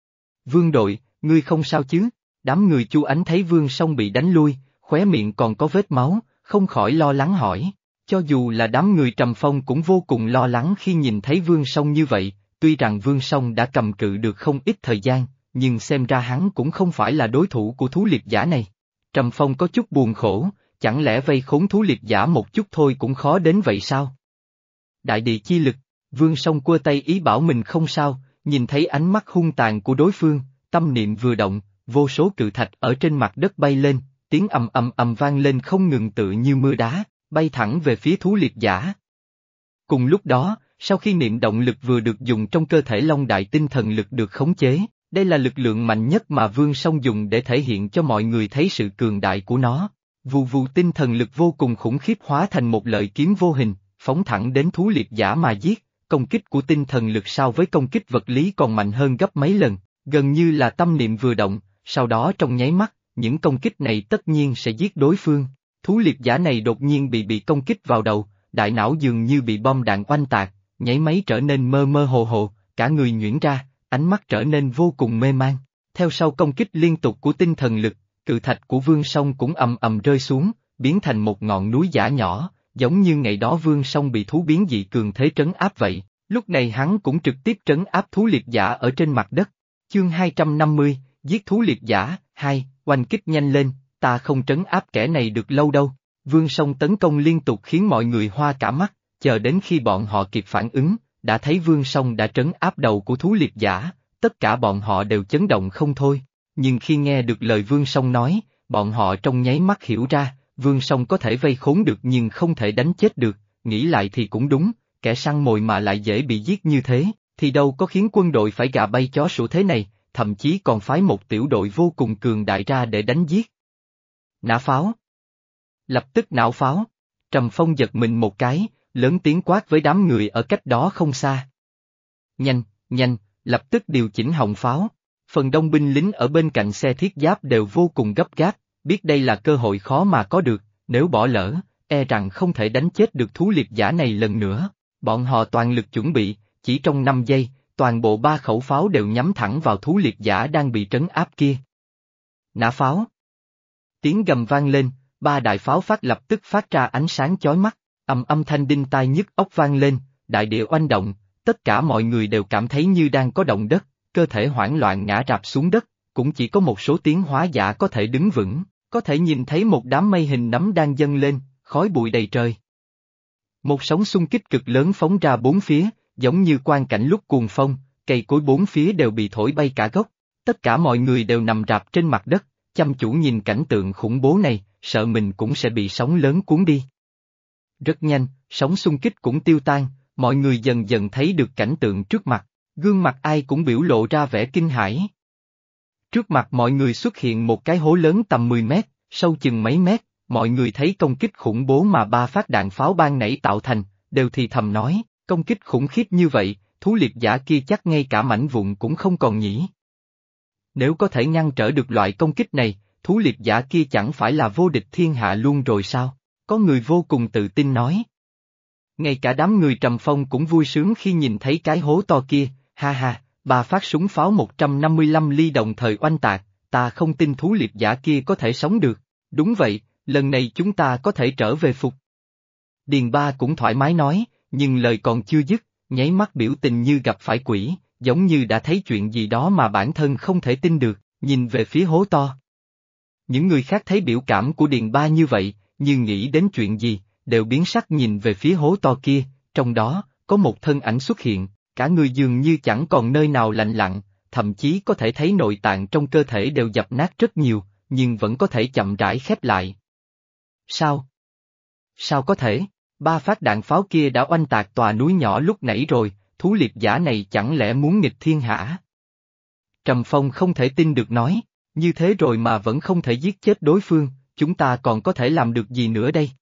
Vương đội, ngươi không sao chứ? Đám người Chu Ánh thấy Vương Song bị đánh lui, khóe miệng còn có vết máu, không khỏi lo lắng hỏi. Cho dù là đám người Trầm Phong cũng vô cùng lo lắng khi nhìn thấy Vương Song như vậy, tuy rằng Vương Song đã cầm cự được không ít thời gian, nhưng xem ra hắn cũng không phải là đối thủ của thú liệt giả này. Trầm Phong có chút buồn khổ, chẳng lẽ vây khốn thú liệt giả một chút thôi cũng khó đến vậy sao? Đại địa chi lực, Vương Song quơ tay ý bảo mình không sao, nhìn thấy ánh mắt hung tàn của đối phương, tâm niệm vừa động, vô số cự thạch ở trên mặt đất bay lên, tiếng ầm ầm ầm vang lên không ngừng tự như mưa đá, bay thẳng về phía thú liệt giả. Cùng lúc đó, sau khi niệm động lực vừa được dùng trong cơ thể Long Đại tinh thần lực được khống chế, đây là lực lượng mạnh nhất mà Vương Song dùng để thể hiện cho mọi người thấy sự cường đại của nó. Vù vù tinh thần lực vô cùng khủng khiếp hóa thành một lợi kiếm vô hình, phóng thẳng đến thú liệt giả mà giết, công kích của tinh thần lực so với công kích vật lý còn mạnh hơn gấp mấy lần, gần như là tâm niệm vừa động, sau đó trong nháy mắt, những công kích này tất nhiên sẽ giết đối phương. Thú liệt giả này đột nhiên bị bị công kích vào đầu, đại não dường như bị bom đạn oanh tạc, nháy máy trở nên mơ mơ hồ hồ, cả người nhuyễn ra, ánh mắt trở nên vô cùng mê man. Theo sau công kích liên tục của tinh thần lực, cự thạch của Vương Song cũng ầm ầm rơi xuống, biến thành một ngọn núi giả nhỏ, giống như ngày đó Vương Song bị thú biến dị cường thế trấn áp vậy, lúc này hắn cũng trực tiếp trấn áp thú liệt giả ở trên mặt đất. Chương hai trăm năm mươi, giết thú liệt giả, hai, oanh kích nhanh lên, ta không trấn áp kẻ này được lâu đâu. Vương Song tấn công liên tục khiến mọi người hoa cả mắt, chờ đến khi bọn họ kịp phản ứng, đã thấy Vương Song đã trấn áp đầu của thú liệt giả, tất cả bọn họ đều chấn động không thôi. Nhưng khi nghe được lời Vương Song nói, bọn họ trong nháy mắt hiểu ra, Vương Song có thể vây khốn được nhưng không thể đánh chết được, nghĩ lại thì cũng đúng, kẻ săn mồi mà lại dễ bị giết như thế, thì đâu có khiến quân đội phải gà bay chó sủa thế này, thậm chí còn phái một tiểu đội vô cùng cường đại ra để đánh giết. Nã pháo. Lập tức nã pháo. Trầm Phong giật mình một cái, lớn tiếng quát với đám người ở cách đó không xa. Nhanh, nhanh, lập tức điều chỉnh họng pháo. Phần đông binh lính ở bên cạnh xe thiết giáp đều vô cùng gấp gáp, biết đây là cơ hội khó mà có được, nếu bỏ lỡ, e rằng không thể đánh chết được thú liệt giả này lần nữa. Bọn họ toàn lực chuẩn bị, chỉ trong năm giây, toàn bộ ba khẩu pháo đều nhắm thẳng vào thú liệt giả đang bị trấn áp kia. Nã pháo. Tiếng gầm vang lên, ba đại pháo phát lập tức phát ra ánh sáng chói mắt, ầm âm thanh đinh tai nhức óc vang lên, đại địa oanh động, tất cả mọi người đều cảm thấy như đang có động đất, cơ thể hoảng loạn ngã rạp xuống đất, cũng chỉ có một số tiến hóa giả có thể đứng vững, có thể nhìn thấy một đám mây hình nấm đang dâng lên, khói bụi đầy trời. Một sóng xung kích cực lớn phóng ra bốn phía, giống như quang cảnh lúc cuồng phong, cây cối bốn phía đều bị thổi bay cả gốc, tất cả mọi người đều nằm rạp trên mặt đất, chăm chú nhìn cảnh tượng khủng bố này, sợ mình cũng sẽ bị sóng lớn cuốn đi. Rất nhanh, sóng xung kích cũng tiêu tan, mọi người dần dần thấy được cảnh tượng trước mặt, gương mặt ai cũng biểu lộ ra vẻ kinh hãi. Trước mặt mọi người xuất hiện một cái hố lớn tầm mười mét, sâu chừng mấy mét, mọi người thấy công kích khủng bố mà ba phát đạn pháo ban nãy tạo thành, đều thì thầm nói, công kích khủng khiếp như vậy, thú liệp giả kia chắc ngay cả mảnh vụn cũng không còn nhỉ. Nếu có thể ngăn trở được loại công kích này, thú liệp giả kia chẳng phải là vô địch thiên hạ luôn rồi sao? Có người vô cùng tự tin nói. Ngay cả đám người Trầm Phong cũng vui sướng khi nhìn thấy cái hố to kia, ha ha, ba phát súng pháo một trăm năm mươi lăm ly đồng thời oanh tạc, ta không tin thú liệp giả kia có thể sống được. Đúng vậy, lần này chúng ta có thể trở về phục. Điền Ba cũng thoải mái nói, nhưng lời còn chưa dứt, nháy mắt biểu tình như gặp phải quỷ, giống như đã thấy chuyện gì đó mà bản thân không thể tin được, nhìn về phía hố to. Những người khác thấy biểu cảm của Điền Ba như vậy, như nghĩ đến chuyện gì, đều biến sắc nhìn về phía hố to kia, trong đó, có một thân ảnh xuất hiện, cả người dường như chẳng còn nơi nào lạnh lặng, thậm chí có thể thấy nội tạng trong cơ thể đều dập nát rất nhiều, nhưng vẫn có thể chậm rãi khép lại. Sao? Sao có thể? Ba phát đạn pháo kia đã oanh tạc tòa núi nhỏ lúc nãy rồi, thú liệp giả này chẳng lẽ muốn nghịch thiên hả? Trầm Phong không thể tin được nói, như thế rồi mà vẫn không thể giết chết đối phương, chúng ta còn có thể làm được gì nữa đây?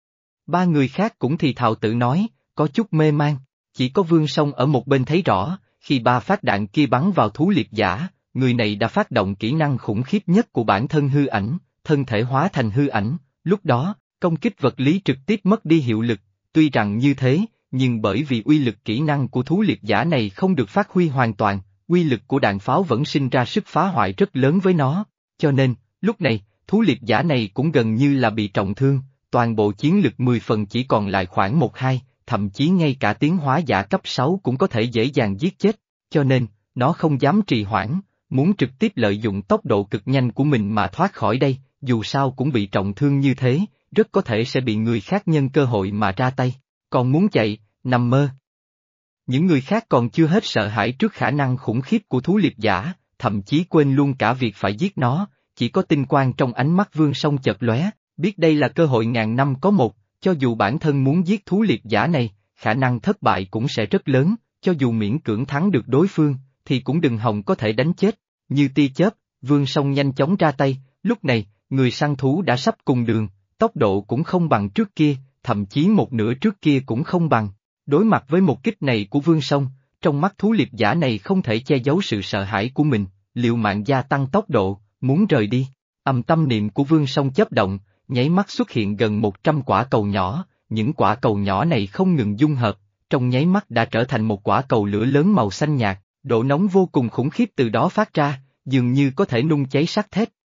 Ba người khác cũng thì thào tự nói, có chút mê man, chỉ có Vương Song ở một bên thấy rõ, khi ba phát đạn kia bắn vào thú liệp giả, người này đã phát động kỹ năng khủng khiếp nhất của bản thân hư ảnh, thân thể hóa thành hư ảnh, lúc đó, công kích vật lý trực tiếp mất đi hiệu lực, tuy rằng như thế, nhưng bởi vì uy lực kỹ năng của thú liệp giả này không được phát huy hoàn toàn, uy lực của đạn pháo vẫn sinh ra sức phá hoại rất lớn với nó, cho nên, lúc này, thú liệp giả này cũng gần như là bị trọng thương, toàn bộ chiến lực mười phần chỉ còn lại khoảng một hai, thậm chí ngay cả tiến hóa giả cấp sáu cũng có thể dễ dàng giết chết, cho nên, nó không dám trì hoãn, muốn trực tiếp lợi dụng tốc độ cực nhanh của mình mà thoát khỏi đây, dù sao cũng bị trọng thương như thế, rất có thể sẽ bị người khác nhân cơ hội mà ra tay, còn muốn chạy, nằm mơ. Những người khác còn chưa hết sợ hãi trước khả năng khủng khiếp của thú liệp giả, thậm chí quên luôn cả việc phải giết nó, chỉ có tinh quang trong ánh mắt Vương Song chợt lóe, biết đây là cơ hội ngàn năm có một, cho dù bản thân muốn giết thú liệp giả này, khả năng thất bại cũng sẽ rất lớn, cho dù miễn cưỡng thắng được đối phương, thì cũng đừng hòng có thể đánh chết, như tia chớp, Vương Song nhanh chóng ra tay, lúc này, người săn thú đã sắp cùng đường, tốc độ cũng không bằng trước kia, thậm chí một nửa trước kia cũng không bằng. Đối mặt với một kích này của Vương Song, trong mắt thú liệp giả này không thể che giấu sự sợ hãi của mình, liều mạng gia tăng tốc độ, muốn rời đi. Âm tâm niệm của Vương Song chớp động, nháy mắt xuất hiện gần một trăm quả cầu nhỏ, những quả cầu nhỏ này không ngừng dung hợp, trong nháy mắt đã trở thành một quả cầu lửa lớn màu xanh nhạt, độ nóng vô cùng khủng khiếp từ đó phát ra, dường như có thể nung cháy sắt thép.